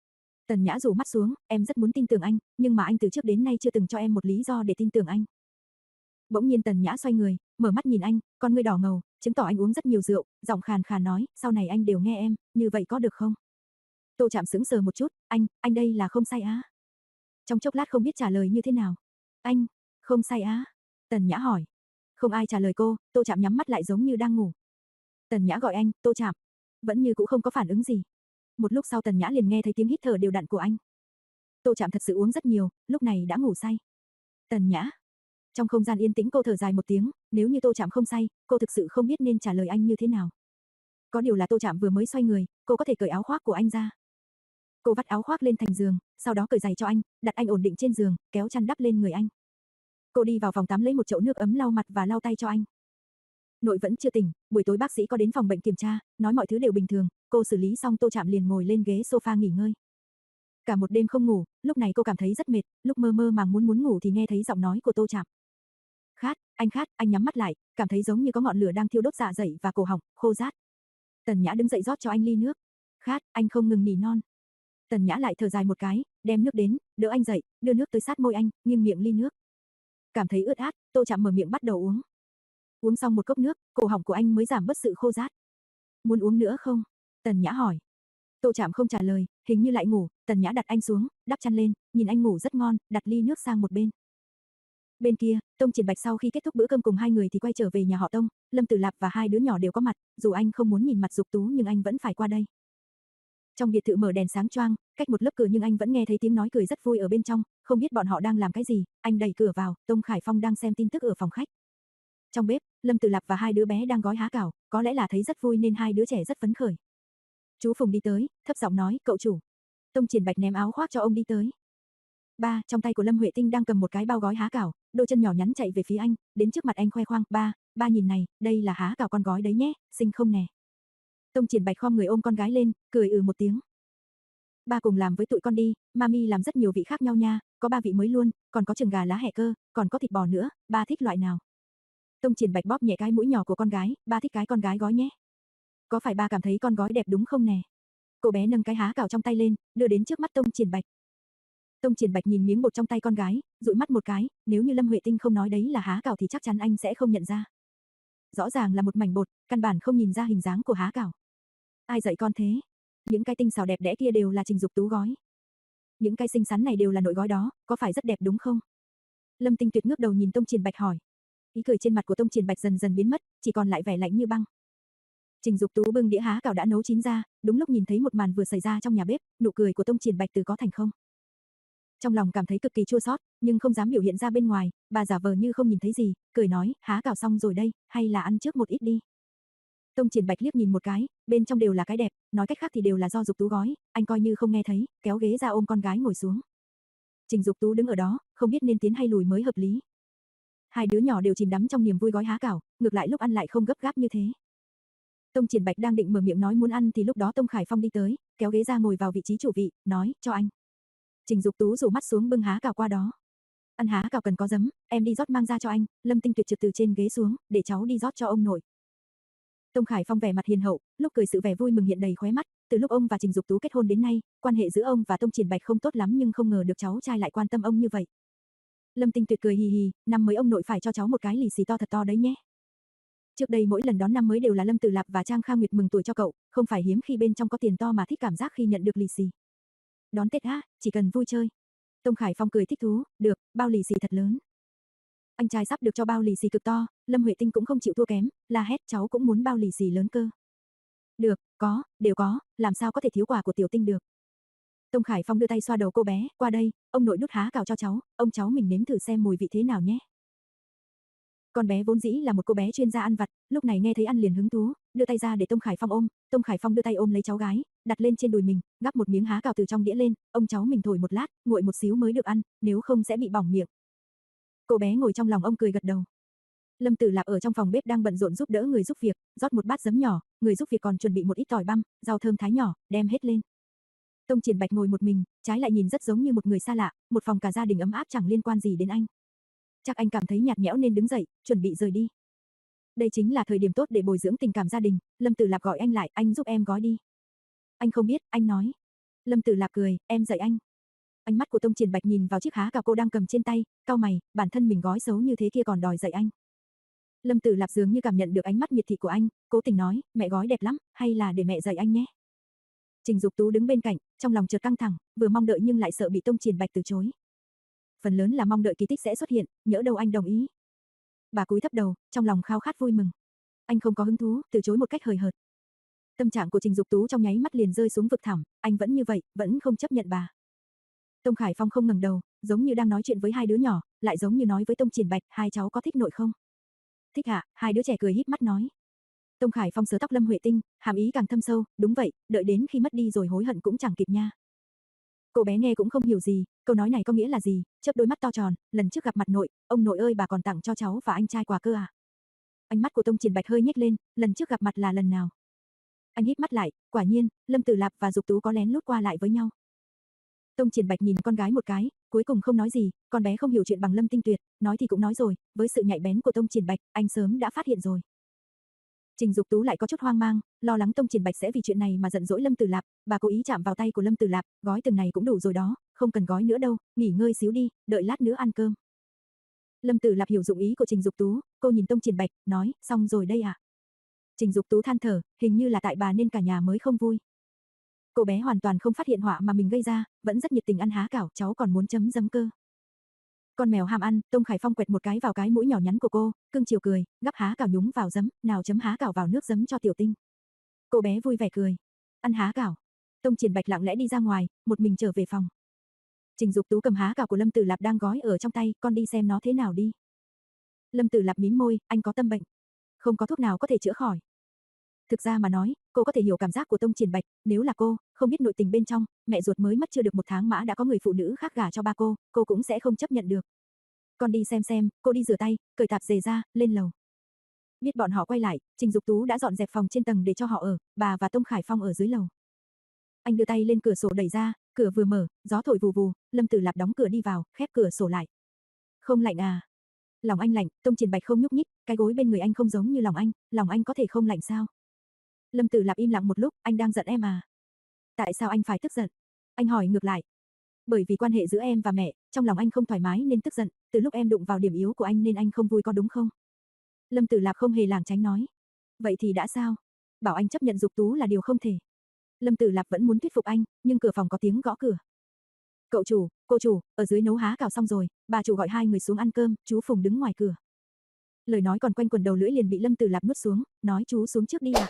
Tần Nhã rủ mắt xuống, em rất muốn tin tưởng anh, nhưng mà anh từ trước đến nay chưa từng cho em một lý do để tin tưởng anh. Bỗng nhiên Tần Nhã xoay người, mở mắt nhìn anh, con ngươi đỏ ngầu, chứng tỏ anh uống rất nhiều rượu, giọng khàn khàn nói, sau này anh đều nghe em, như vậy có được không? Tô Trạm sững sờ một chút, anh, anh đây là không say á? Trong chốc lát không biết trả lời như thế nào. Anh, không say á? Tần Nhã hỏi. Không ai trả lời cô, Tô Trạm nhắm mắt lại giống như đang ngủ. Tần Nhã gọi anh, Tô Trạm. Vẫn như cũng không có phản ứng gì. Một lúc sau Tần Nhã liền nghe thấy tiếng hít thở đều đặn của anh. Tô Trạm thật sự uống rất nhiều, lúc này đã ngủ say. Tần Nhã. Trong không gian yên tĩnh cô thở dài một tiếng, nếu như Tô Trạm không say, cô thực sự không biết nên trả lời anh như thế nào. Có điều là Tô Trạm vừa mới xoay người, cô có thể cởi áo khoác của anh ra. Cô vắt áo khoác lên thành giường, sau đó cởi giày cho anh, đặt anh ổn định trên giường, kéo chăn đắp lên người anh. Cô đi vào phòng tắm lấy một chậu nước ấm lau mặt và lau tay cho anh. Nội vẫn chưa tỉnh, buổi tối bác sĩ có đến phòng bệnh kiểm tra, nói mọi thứ đều bình thường, cô xử lý xong Tô Trạm liền ngồi lên ghế sofa nghỉ ngơi. Cả một đêm không ngủ, lúc này cô cảm thấy rất mệt, lúc mơ mơ màng muốn muốn ngủ thì nghe thấy giọng nói của Tô Trạm. Khát, anh khát, anh nhắm mắt lại, cảm thấy giống như có ngọn lửa đang thiêu đốt dạ dày và cổ họng, khô rát. Tần Nhã đứng dậy rót cho anh ly nước. Khát, anh không ngừng nỉ non. Tần Nhã lại thở dài một cái, đem nước đến, đỡ anh dậy, đưa nước tới sát môi anh, nghiêng miệng ly nước. Cảm thấy ướt át, Tô Trạm mở miệng bắt đầu uống. Uống xong một cốc nước, cổ họng của anh mới giảm bớt sự khô rát. Muốn uống nữa không? Tần Nhã hỏi. Tô Trạm không trả lời, hình như lại ngủ, Tần Nhã đặt anh xuống, đắp chăn lên, nhìn anh ngủ rất ngon, đặt ly nước sang một bên. Bên kia, Tông Triển Bạch sau khi kết thúc bữa cơm cùng hai người thì quay trở về nhà họ Tông, Lâm Tử Lạp và hai đứa nhỏ đều có mặt, dù anh không muốn nhìn mặt Dục Tú nhưng anh vẫn phải qua đây. Trong biệt thự mở đèn sáng choang, cách một lớp cửa nhưng anh vẫn nghe thấy tiếng nói cười rất vui ở bên trong, không biết bọn họ đang làm cái gì, anh đẩy cửa vào, Tông Khải Phong đang xem tin tức ở phòng khách. Trong bếp, Lâm Tử Lạp và hai đứa bé đang gói há cảo, có lẽ là thấy rất vui nên hai đứa trẻ rất phấn khởi. Chú Phùng đi tới, thấp giọng nói, cậu chủ. Tông Triển Bạch ném áo khoác cho ông đi tới. Ba, trong tay của Lâm Huệ Tinh đang cầm một cái bao gói há cảo, đôi chân nhỏ nhắn chạy về phía anh, đến trước mặt anh khoe khoang, ba, ba nhìn này, đây là há cảo con gói đấy nhé, xinh không nè. Tông Triển Bạch khom người ôm con gái lên, cười ừ một tiếng. Ba cùng làm với tụi con đi, mami làm rất nhiều vị khác nhau nha, có ba vị mới luôn, còn có trứng gà lá hẹ cơ, còn có thịt bò nữa, ba thích loại nào? Tông Triển Bạch bóp nhẹ cái mũi nhỏ của con gái, ba thích cái con gái gói nhé. Có phải ba cảm thấy con gói đẹp đúng không nè? Cô bé nâng cái há cào trong tay lên, đưa đến trước mắt Tông Triển Bạch. Tông Triển Bạch nhìn miếng bột trong tay con gái, dụi mắt một cái, nếu như Lâm Huệ Tinh không nói đấy là há cào thì chắc chắn anh sẽ không nhận ra. Rõ ràng là một mảnh bột, căn bản không nhìn ra hình dáng của há cào. Ai dạy con thế? Những cái tinh xảo đẹp đẽ kia đều là Trình Dục Tú gói. Những cái xinh xắn này đều là nội gói đó, có phải rất đẹp đúng không? Lâm Tinh Tuyệt ngước đầu nhìn Tông Triển Bạch hỏi. Ý cười trên mặt của Tông Triển Bạch dần dần biến mất, chỉ còn lại vẻ lạnh như băng. Trình Dục Tú bưng đĩa há cào đã nấu chín ra, đúng lúc nhìn thấy một màn vừa xảy ra trong nhà bếp, nụ cười của Tông Triển Bạch từ có thành không. Trong lòng cảm thấy cực kỳ chua xót, nhưng không dám biểu hiện ra bên ngoài, bà giả vờ như không nhìn thấy gì, cười nói, há cào xong rồi đây, hay là ăn trước một ít đi. Tông Triển Bạch liếc nhìn một cái, bên trong đều là cái đẹp, nói cách khác thì đều là do Dục Tú gói, anh coi như không nghe thấy, kéo ghế ra ôm con gái ngồi xuống. Trình Dục Tú đứng ở đó, không biết nên tiến hay lùi mới hợp lý. Hai đứa nhỏ đều chìm đắm trong niềm vui gói há cào, ngược lại lúc ăn lại không gấp gáp như thế. Tông Triển Bạch đang định mở miệng nói muốn ăn thì lúc đó Tông Khải Phong đi tới, kéo ghế ra ngồi vào vị trí chủ vị, nói, cho anh. Trình Dục Tú rủ mắt xuống bưng há cào qua đó. Ăn há cào cần có giấm, em đi rót mang ra cho anh. Lâm Tinh Tuyệt trượt từ trên ghế xuống, để cháu đi rót cho ông nội. Tông Khải Phong vẻ mặt hiền hậu, lúc cười sự vẻ vui mừng hiện đầy khóe mắt, từ lúc ông và Trình Dục Tú kết hôn đến nay, quan hệ giữa ông và Tông Triển Bạch không tốt lắm nhưng không ngờ được cháu trai lại quan tâm ông như vậy. Lâm Tinh Tuyệt cười hì hì, năm mới ông nội phải cho cháu một cái lì xì to thật to đấy nhé. Trước đây mỗi lần đón năm mới đều là Lâm Tử Lạp và Trang Kha Nguyệt mừng tuổi cho cậu, không phải hiếm khi bên trong có tiền to mà thích cảm giác khi nhận được lì xì. Đón Tết á, chỉ cần vui chơi. Tông Khải Phong cười thích thú, được, bao lì xì thật lớn. Anh trai sắp được cho bao lì xì cực to, Lâm Huệ Tinh cũng không chịu thua kém, la hét cháu cũng muốn bao lì xì lớn cơ. Được, có, đều có, làm sao có thể thiếu quà của tiểu Tinh được. Tông Khải Phong đưa tay xoa đầu cô bé, qua đây, ông nội đút há cào cho cháu, ông cháu mình nếm thử xem mùi vị thế nào nhé. Con bé vốn dĩ là một cô bé chuyên gia ăn vặt, lúc này nghe thấy ăn liền hứng thú, đưa tay ra để Tông Khải Phong ôm, Tông Khải Phong đưa tay ôm lấy cháu gái, đặt lên trên đùi mình, gắp một miếng há cào từ trong đĩa lên, ông cháu mình thổi một lát, nguội một xíu mới được ăn, nếu không sẽ bị bỏng miệng. Cô bé ngồi trong lòng ông cười gật đầu. Lâm Tử Lạp ở trong phòng bếp đang bận rộn giúp đỡ người giúp việc, rót một bát giấm nhỏ, người giúp việc còn chuẩn bị một ít tỏi băm, rau thơm thái nhỏ, đem hết lên. Tông Triển Bạch ngồi một mình, trái lại nhìn rất giống như một người xa lạ, một phòng cả gia đình ấm áp chẳng liên quan gì đến anh. Chắc anh cảm thấy nhạt nhẽo nên đứng dậy, chuẩn bị rời đi. Đây chính là thời điểm tốt để bồi dưỡng tình cảm gia đình, Lâm Tử Lạp gọi anh lại, anh giúp em gói đi. Anh không biết, anh nói. Lâm Tử Lạp cười, em dạy anh. Ánh mắt của Tông Triển Bạch nhìn vào chiếc há cào cô đang cầm trên tay, cau mày, bản thân mình gói xấu như thế kia còn đòi dạy anh. Lâm Tử Lạp dường như cảm nhận được ánh mắt miệt thị của anh, cố tình nói, mẹ gói đẹp lắm, hay là để mẹ dạy anh nhé. Trình Dục Tú đứng bên cạnh, trong lòng chợt căng thẳng, vừa mong đợi nhưng lại sợ bị Tông Triển Bạch từ chối. Phần lớn là mong đợi kỳ tích sẽ xuất hiện, nhỡ đâu anh đồng ý. Bà cúi thấp đầu, trong lòng khao khát vui mừng. Anh không có hứng thú, từ chối một cách hời hợt. Tâm trạng của Trình Dục Tú trong nháy mắt liền rơi xuống vực thẳm, anh vẫn như vậy, vẫn không chấp nhận bà. Tông Khải Phong không ngẩng đầu, giống như đang nói chuyện với hai đứa nhỏ, lại giống như nói với Tông Triển Bạch, hai cháu có thích nội không? Thích ạ, hai đứa trẻ cười híp mắt nói. Tông Khải Phong sờ tóc Lâm Huệ Tinh, hàm ý càng thâm sâu, đúng vậy, đợi đến khi mất đi rồi hối hận cũng chẳng kịp nha. Cô bé nghe cũng không hiểu gì, câu nói này có nghĩa là gì, chớp đôi mắt to tròn, lần trước gặp mặt nội, ông nội ơi bà còn tặng cho cháu và anh trai quà cơ à? Ánh mắt của Tông Triển Bạch hơi nhếch lên, lần trước gặp mặt là lần nào? Anh híp mắt lại, quả nhiên, Lâm Tử Lạp và Dục Tú có lén lút qua lại với nhau. Tông Triển Bạch nhìn con gái một cái, cuối cùng không nói gì, con bé không hiểu chuyện bằng Lâm Tinh Tuyệt, nói thì cũng nói rồi, với sự nhạy bén của Tông Triển Bạch, anh sớm đã phát hiện rồi. Trình Dục Tú lại có chút hoang mang, lo lắng Tông Triển Bạch sẽ vì chuyện này mà giận dỗi Lâm Tử Lạp, bà cố ý chạm vào tay của Lâm Tử Lạp, gói từng này cũng đủ rồi đó, không cần gói nữa đâu, nghỉ ngơi xíu đi, đợi lát nữa ăn cơm. Lâm Tử Lạp hiểu dụng ý của Trình Dục Tú, cô nhìn Tông Triển Bạch, nói, xong rồi đây à? Trình Dục Tú than thở, hình như là tại bà nên cả nhà mới không vui. Cô bé hoàn toàn không phát hiện họa mà mình gây ra, vẫn rất nhiệt tình ăn há cảo, cháu còn muốn chấm giấm cơ. Con mèo ham ăn, Tông Khải Phong quẹt một cái vào cái mũi nhỏ nhắn của cô, cưng chiều cười, gắp há cảo nhúng vào giấm, nào chấm há cảo vào nước giấm cho Tiểu Tinh. Cô bé vui vẻ cười, ăn há cảo. Tông Triển Bạch lặng lẽ đi ra ngoài, một mình trở về phòng. Trình Dục Tú cầm há cảo của Lâm Tử Lạp đang gói ở trong tay, con đi xem nó thế nào đi. Lâm Tử Lạp mím môi, anh có tâm bệnh, không có thuốc nào có thể chữa khỏi. Thực ra mà nói, cô có thể hiểu cảm giác của Tông Triển Bạch, nếu là cô, không biết nội tình bên trong, mẹ ruột mới mất chưa được một tháng mã đã có người phụ nữ khác gả cho ba cô, cô cũng sẽ không chấp nhận được. Con đi xem xem, cô đi rửa tay, cởi tạp dề ra, lên lầu. Biết bọn họ quay lại, Trình Dục Tú đã dọn dẹp phòng trên tầng để cho họ ở, bà và Tông Khải Phong ở dưới lầu. Anh đưa tay lên cửa sổ đẩy ra, cửa vừa mở, gió thổi vù vù, Lâm Tử Lạp đóng cửa đi vào, khép cửa sổ lại. Không lạnh à? Lòng anh lạnh, Tông Triển Bạch không nhúc nhích, cái gối bên người anh không giống như lòng anh, lòng anh có thể không lạnh sao? Lâm Tử Lạp im lặng một lúc, anh đang giận em à? Tại sao anh phải tức giận? Anh hỏi ngược lại. Bởi vì quan hệ giữa em và mẹ, trong lòng anh không thoải mái nên tức giận, từ lúc em đụng vào điểm yếu của anh nên anh không vui có đúng không? Lâm Tử Lạp không hề lảng tránh nói. Vậy thì đã sao? Bảo anh chấp nhận Dục Tú là điều không thể. Lâm Tử Lạp vẫn muốn thuyết phục anh, nhưng cửa phòng có tiếng gõ cửa. Cậu chủ, cô chủ, ở dưới nấu há cảo xong rồi, bà chủ gọi hai người xuống ăn cơm, chú Phùng đứng ngoài cửa. Lời nói còn quanh quẩn đầu lưỡi liền bị Lâm Tử Lạp nuốt xuống, nói chú xuống trước đi ạ.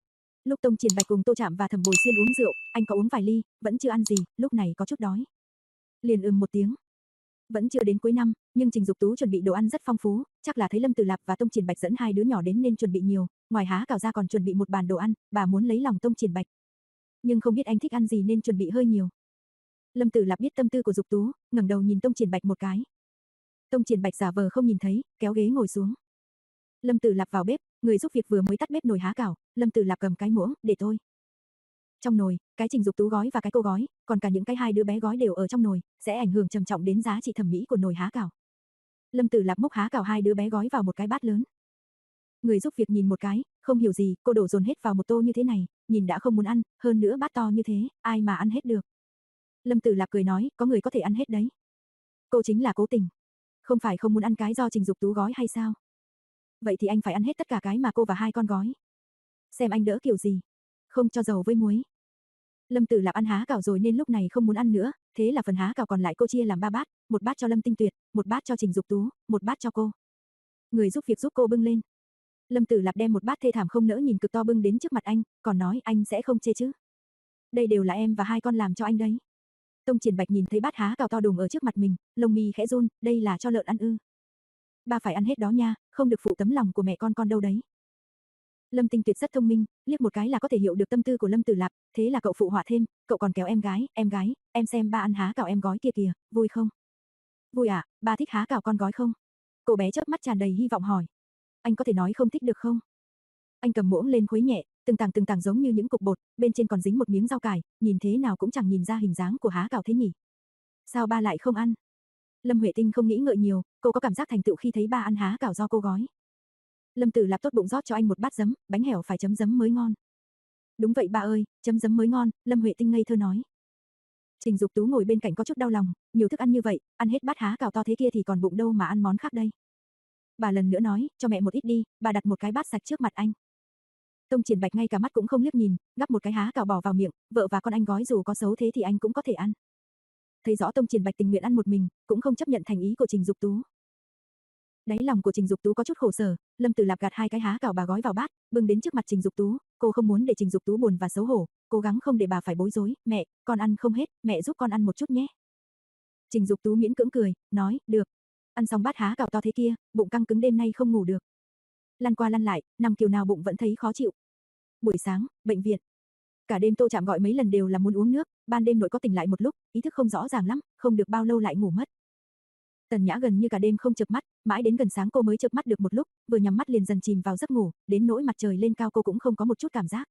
Lúc Tông Triển Bạch cùng Tô Trạm và Thẩm Bồi Xuyên uống rượu, anh có uống vài ly, vẫn chưa ăn gì, lúc này có chút đói. Liền ừm một tiếng. Vẫn chưa đến cuối năm, nhưng Trình Dục Tú chuẩn bị đồ ăn rất phong phú, chắc là thấy Lâm Tử Lạp và Tông Triển Bạch dẫn hai đứa nhỏ đến nên chuẩn bị nhiều, ngoài há cảo ra còn chuẩn bị một bàn đồ ăn, bà muốn lấy lòng Tông Triển Bạch. Nhưng không biết anh thích ăn gì nên chuẩn bị hơi nhiều. Lâm Tử Lạp biết tâm tư của Dục Tú, ngẩng đầu nhìn Tông Triển Bạch một cái. Tông Triển Bạch giả vờ không nhìn thấy, kéo ghế ngồi xuống. Lâm Tử Lạp vào bếp, người giúp việc vừa mới tắt bếp nồi há cảo, Lâm Tử Lạp cầm cái muỗng, để tôi. Trong nồi, cái Trình Dục Tú gói và cái cô gói, còn cả những cái hai đứa bé gói đều ở trong nồi, sẽ ảnh hưởng trầm trọng đến giá trị thẩm mỹ của nồi há cảo. Lâm Tử Lạp múc há cảo hai đứa bé gói vào một cái bát lớn. Người giúp việc nhìn một cái, không hiểu gì, cô đổ dồn hết vào một tô như thế này, nhìn đã không muốn ăn, hơn nữa bát to như thế, ai mà ăn hết được. Lâm Tử Lạp cười nói, có người có thể ăn hết đấy. Cô chính là cố tình. Không phải không muốn ăn cái do Trình Dục Tú gói hay sao? Vậy thì anh phải ăn hết tất cả cái mà cô và hai con gói. Xem anh đỡ kiểu gì. Không cho dầu với muối. Lâm Tử Lạp ăn há cảo rồi nên lúc này không muốn ăn nữa, thế là phần há cảo còn lại cô chia làm ba bát, một bát cho Lâm Tinh Tuyệt, một bát cho Trình Dục Tú, một bát cho cô. Người giúp việc giúp cô bưng lên. Lâm Tử Lạp đem một bát thê thảm không nỡ nhìn cực to bưng đến trước mặt anh, còn nói anh sẽ không chê chứ. Đây đều là em và hai con làm cho anh đấy. Tông Triển Bạch nhìn thấy bát há cảo to đùng ở trước mặt mình, lông mi khẽ run, đây là cho lợn ăn ư? Ba phải ăn hết đó nha, không được phụ tấm lòng của mẹ con con đâu đấy. Lâm Tinh Tuyệt rất thông minh, liếc một cái là có thể hiểu được tâm tư của Lâm Tử Lạp, thế là cậu phụ họa thêm, cậu còn kéo em gái, em gái, em xem ba ăn há cảo em gói kia kìa, vui không? Vui à, ba thích há cảo con gói không? Cô bé chớp mắt tràn đầy hy vọng hỏi. Anh có thể nói không thích được không? Anh cầm muỗng lên khuấy nhẹ, từng tảng từng tảng giống như những cục bột, bên trên còn dính một miếng rau cải, nhìn thế nào cũng chẳng nhìn ra hình dáng của há cảo thế nhỉ. Sao ba lại không ăn? Lâm Huệ Tinh không nghĩ ngợi nhiều, cô có cảm giác thành tựu khi thấy ba ăn há cảo do cô gói. Lâm Tử Lạp tốt bụng rót cho anh một bát giấm, bánh hẻo phải chấm giấm mới ngon. Đúng vậy ba ơi, chấm giấm mới ngon, Lâm Huệ Tinh ngây thơ nói. Trình Dục Tú ngồi bên cạnh có chút đau lòng, nhiều thức ăn như vậy, ăn hết bát há cảo to thế kia thì còn bụng đâu mà ăn món khác đây. Bà lần nữa nói, cho mẹ một ít đi, bà đặt một cái bát sạch trước mặt anh. Tông Triển Bạch ngay cả mắt cũng không liếc nhìn, gắp một cái há cảo bỏ vào miệng, vợ và con anh gói dù có xấu thế thì anh cũng có thể ăn. Thấy rõ Tông Triển Bạch tình nguyện ăn một mình, cũng không chấp nhận thành ý của Trình Dục Tú. Đáy lòng của Trình Dục Tú có chút khổ sở, Lâm Tử Lạp gạt hai cái há cảo bà gói vào bát, bưng đến trước mặt Trình Dục Tú, cô không muốn để Trình Dục Tú buồn và xấu hổ, cố gắng không để bà phải bối rối, "Mẹ, con ăn không hết, mẹ giúp con ăn một chút nhé." Trình Dục Tú miễn cưỡng cười, nói, "Được." Ăn xong bát há cảo to thế kia, bụng căng cứng đêm nay không ngủ được. Lăn qua lăn lại, nằm kiểu nào bụng vẫn thấy khó chịu. Buổi sáng, bệnh viện. Cả đêm Tô Trạm gọi mấy lần đều là muốn uống nước, ban đêm nội có tỉnh lại một lúc, ý thức không rõ ràng lắm, không được bao lâu lại ngủ mất. Tần Nhã gần như cả đêm không chợp mắt, mãi đến gần sáng cô mới chợp mắt được một lúc, vừa nhắm mắt liền dần chìm vào giấc ngủ, đến nỗi mặt trời lên cao cô cũng không có một chút cảm giác.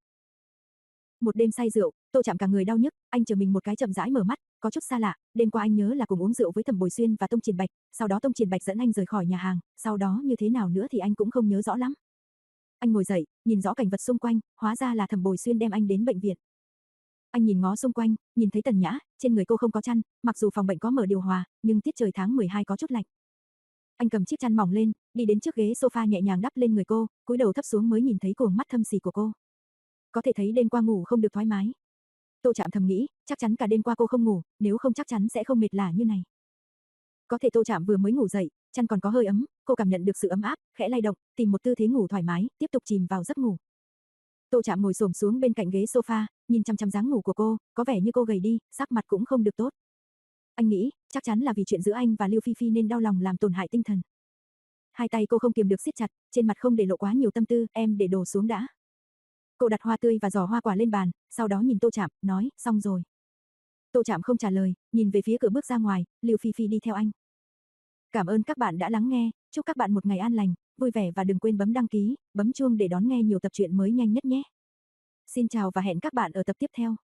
Một đêm say rượu, Tô Trạm cả người đau nhức, anh chờ mình một cái chậm rãi mở mắt, có chút xa lạ, đêm qua anh nhớ là cùng uống rượu với Thẩm Bồi Xuyên và Tông Triển Bạch, sau đó Tông Triển Bạch dẫn anh rời khỏi nhà hàng, sau đó như thế nào nữa thì anh cũng không nhớ rõ lắm. Anh ngồi dậy, nhìn rõ cảnh vật xung quanh, hóa ra là Thẩm Bồi Xuyên đem anh đến bệnh viện. Anh nhìn ngó xung quanh, nhìn thấy Tần Nhã, trên người cô không có chăn, mặc dù phòng bệnh có mở điều hòa, nhưng tiết trời tháng mười hai có chút lạnh. Anh cầm chiếc chăn mỏng lên, đi đến trước ghế sofa nhẹ nhàng đắp lên người cô, cúi đầu thấp xuống mới nhìn thấy cuồng mắt thâm sỉ của cô. Có thể thấy đêm qua ngủ không được thoải mái. Tô Trạm thầm nghĩ, chắc chắn cả đêm qua cô không ngủ, nếu không chắc chắn sẽ không mệt lả như này. Có thể Tô Trạm vừa mới ngủ dậy, chăn còn có hơi ấm, cô cảm nhận được sự ấm áp, khẽ lay động, tìm một tư thế ngủ thoải mái, tiếp tục chìm vào giấc ngủ. Tô Trạm ngồi xổm xuống bên cạnh ghế sofa, nhìn chăm chăm dáng ngủ của cô, có vẻ như cô gầy đi, sắc mặt cũng không được tốt. Anh nghĩ, chắc chắn là vì chuyện giữa anh và Lưu Phi Phi nên đau lòng làm tổn hại tinh thần. Hai tay cô không kiềm được siết chặt, trên mặt không để lộ quá nhiều tâm tư, em để đồ xuống đã. Cô đặt hoa tươi và giỏ hoa quả lên bàn, sau đó nhìn Tô Trạm, nói, xong rồi. Tô Trạm không trả lời, nhìn về phía cửa bước ra ngoài, Lưu Phi Phi đi theo anh. Cảm ơn các bạn đã lắng nghe, chúc các bạn một ngày an lành, vui vẻ và đừng quên bấm đăng ký, bấm chuông để đón nghe nhiều tập truyện mới nhanh nhất nhé. Xin chào và hẹn các bạn ở tập tiếp theo.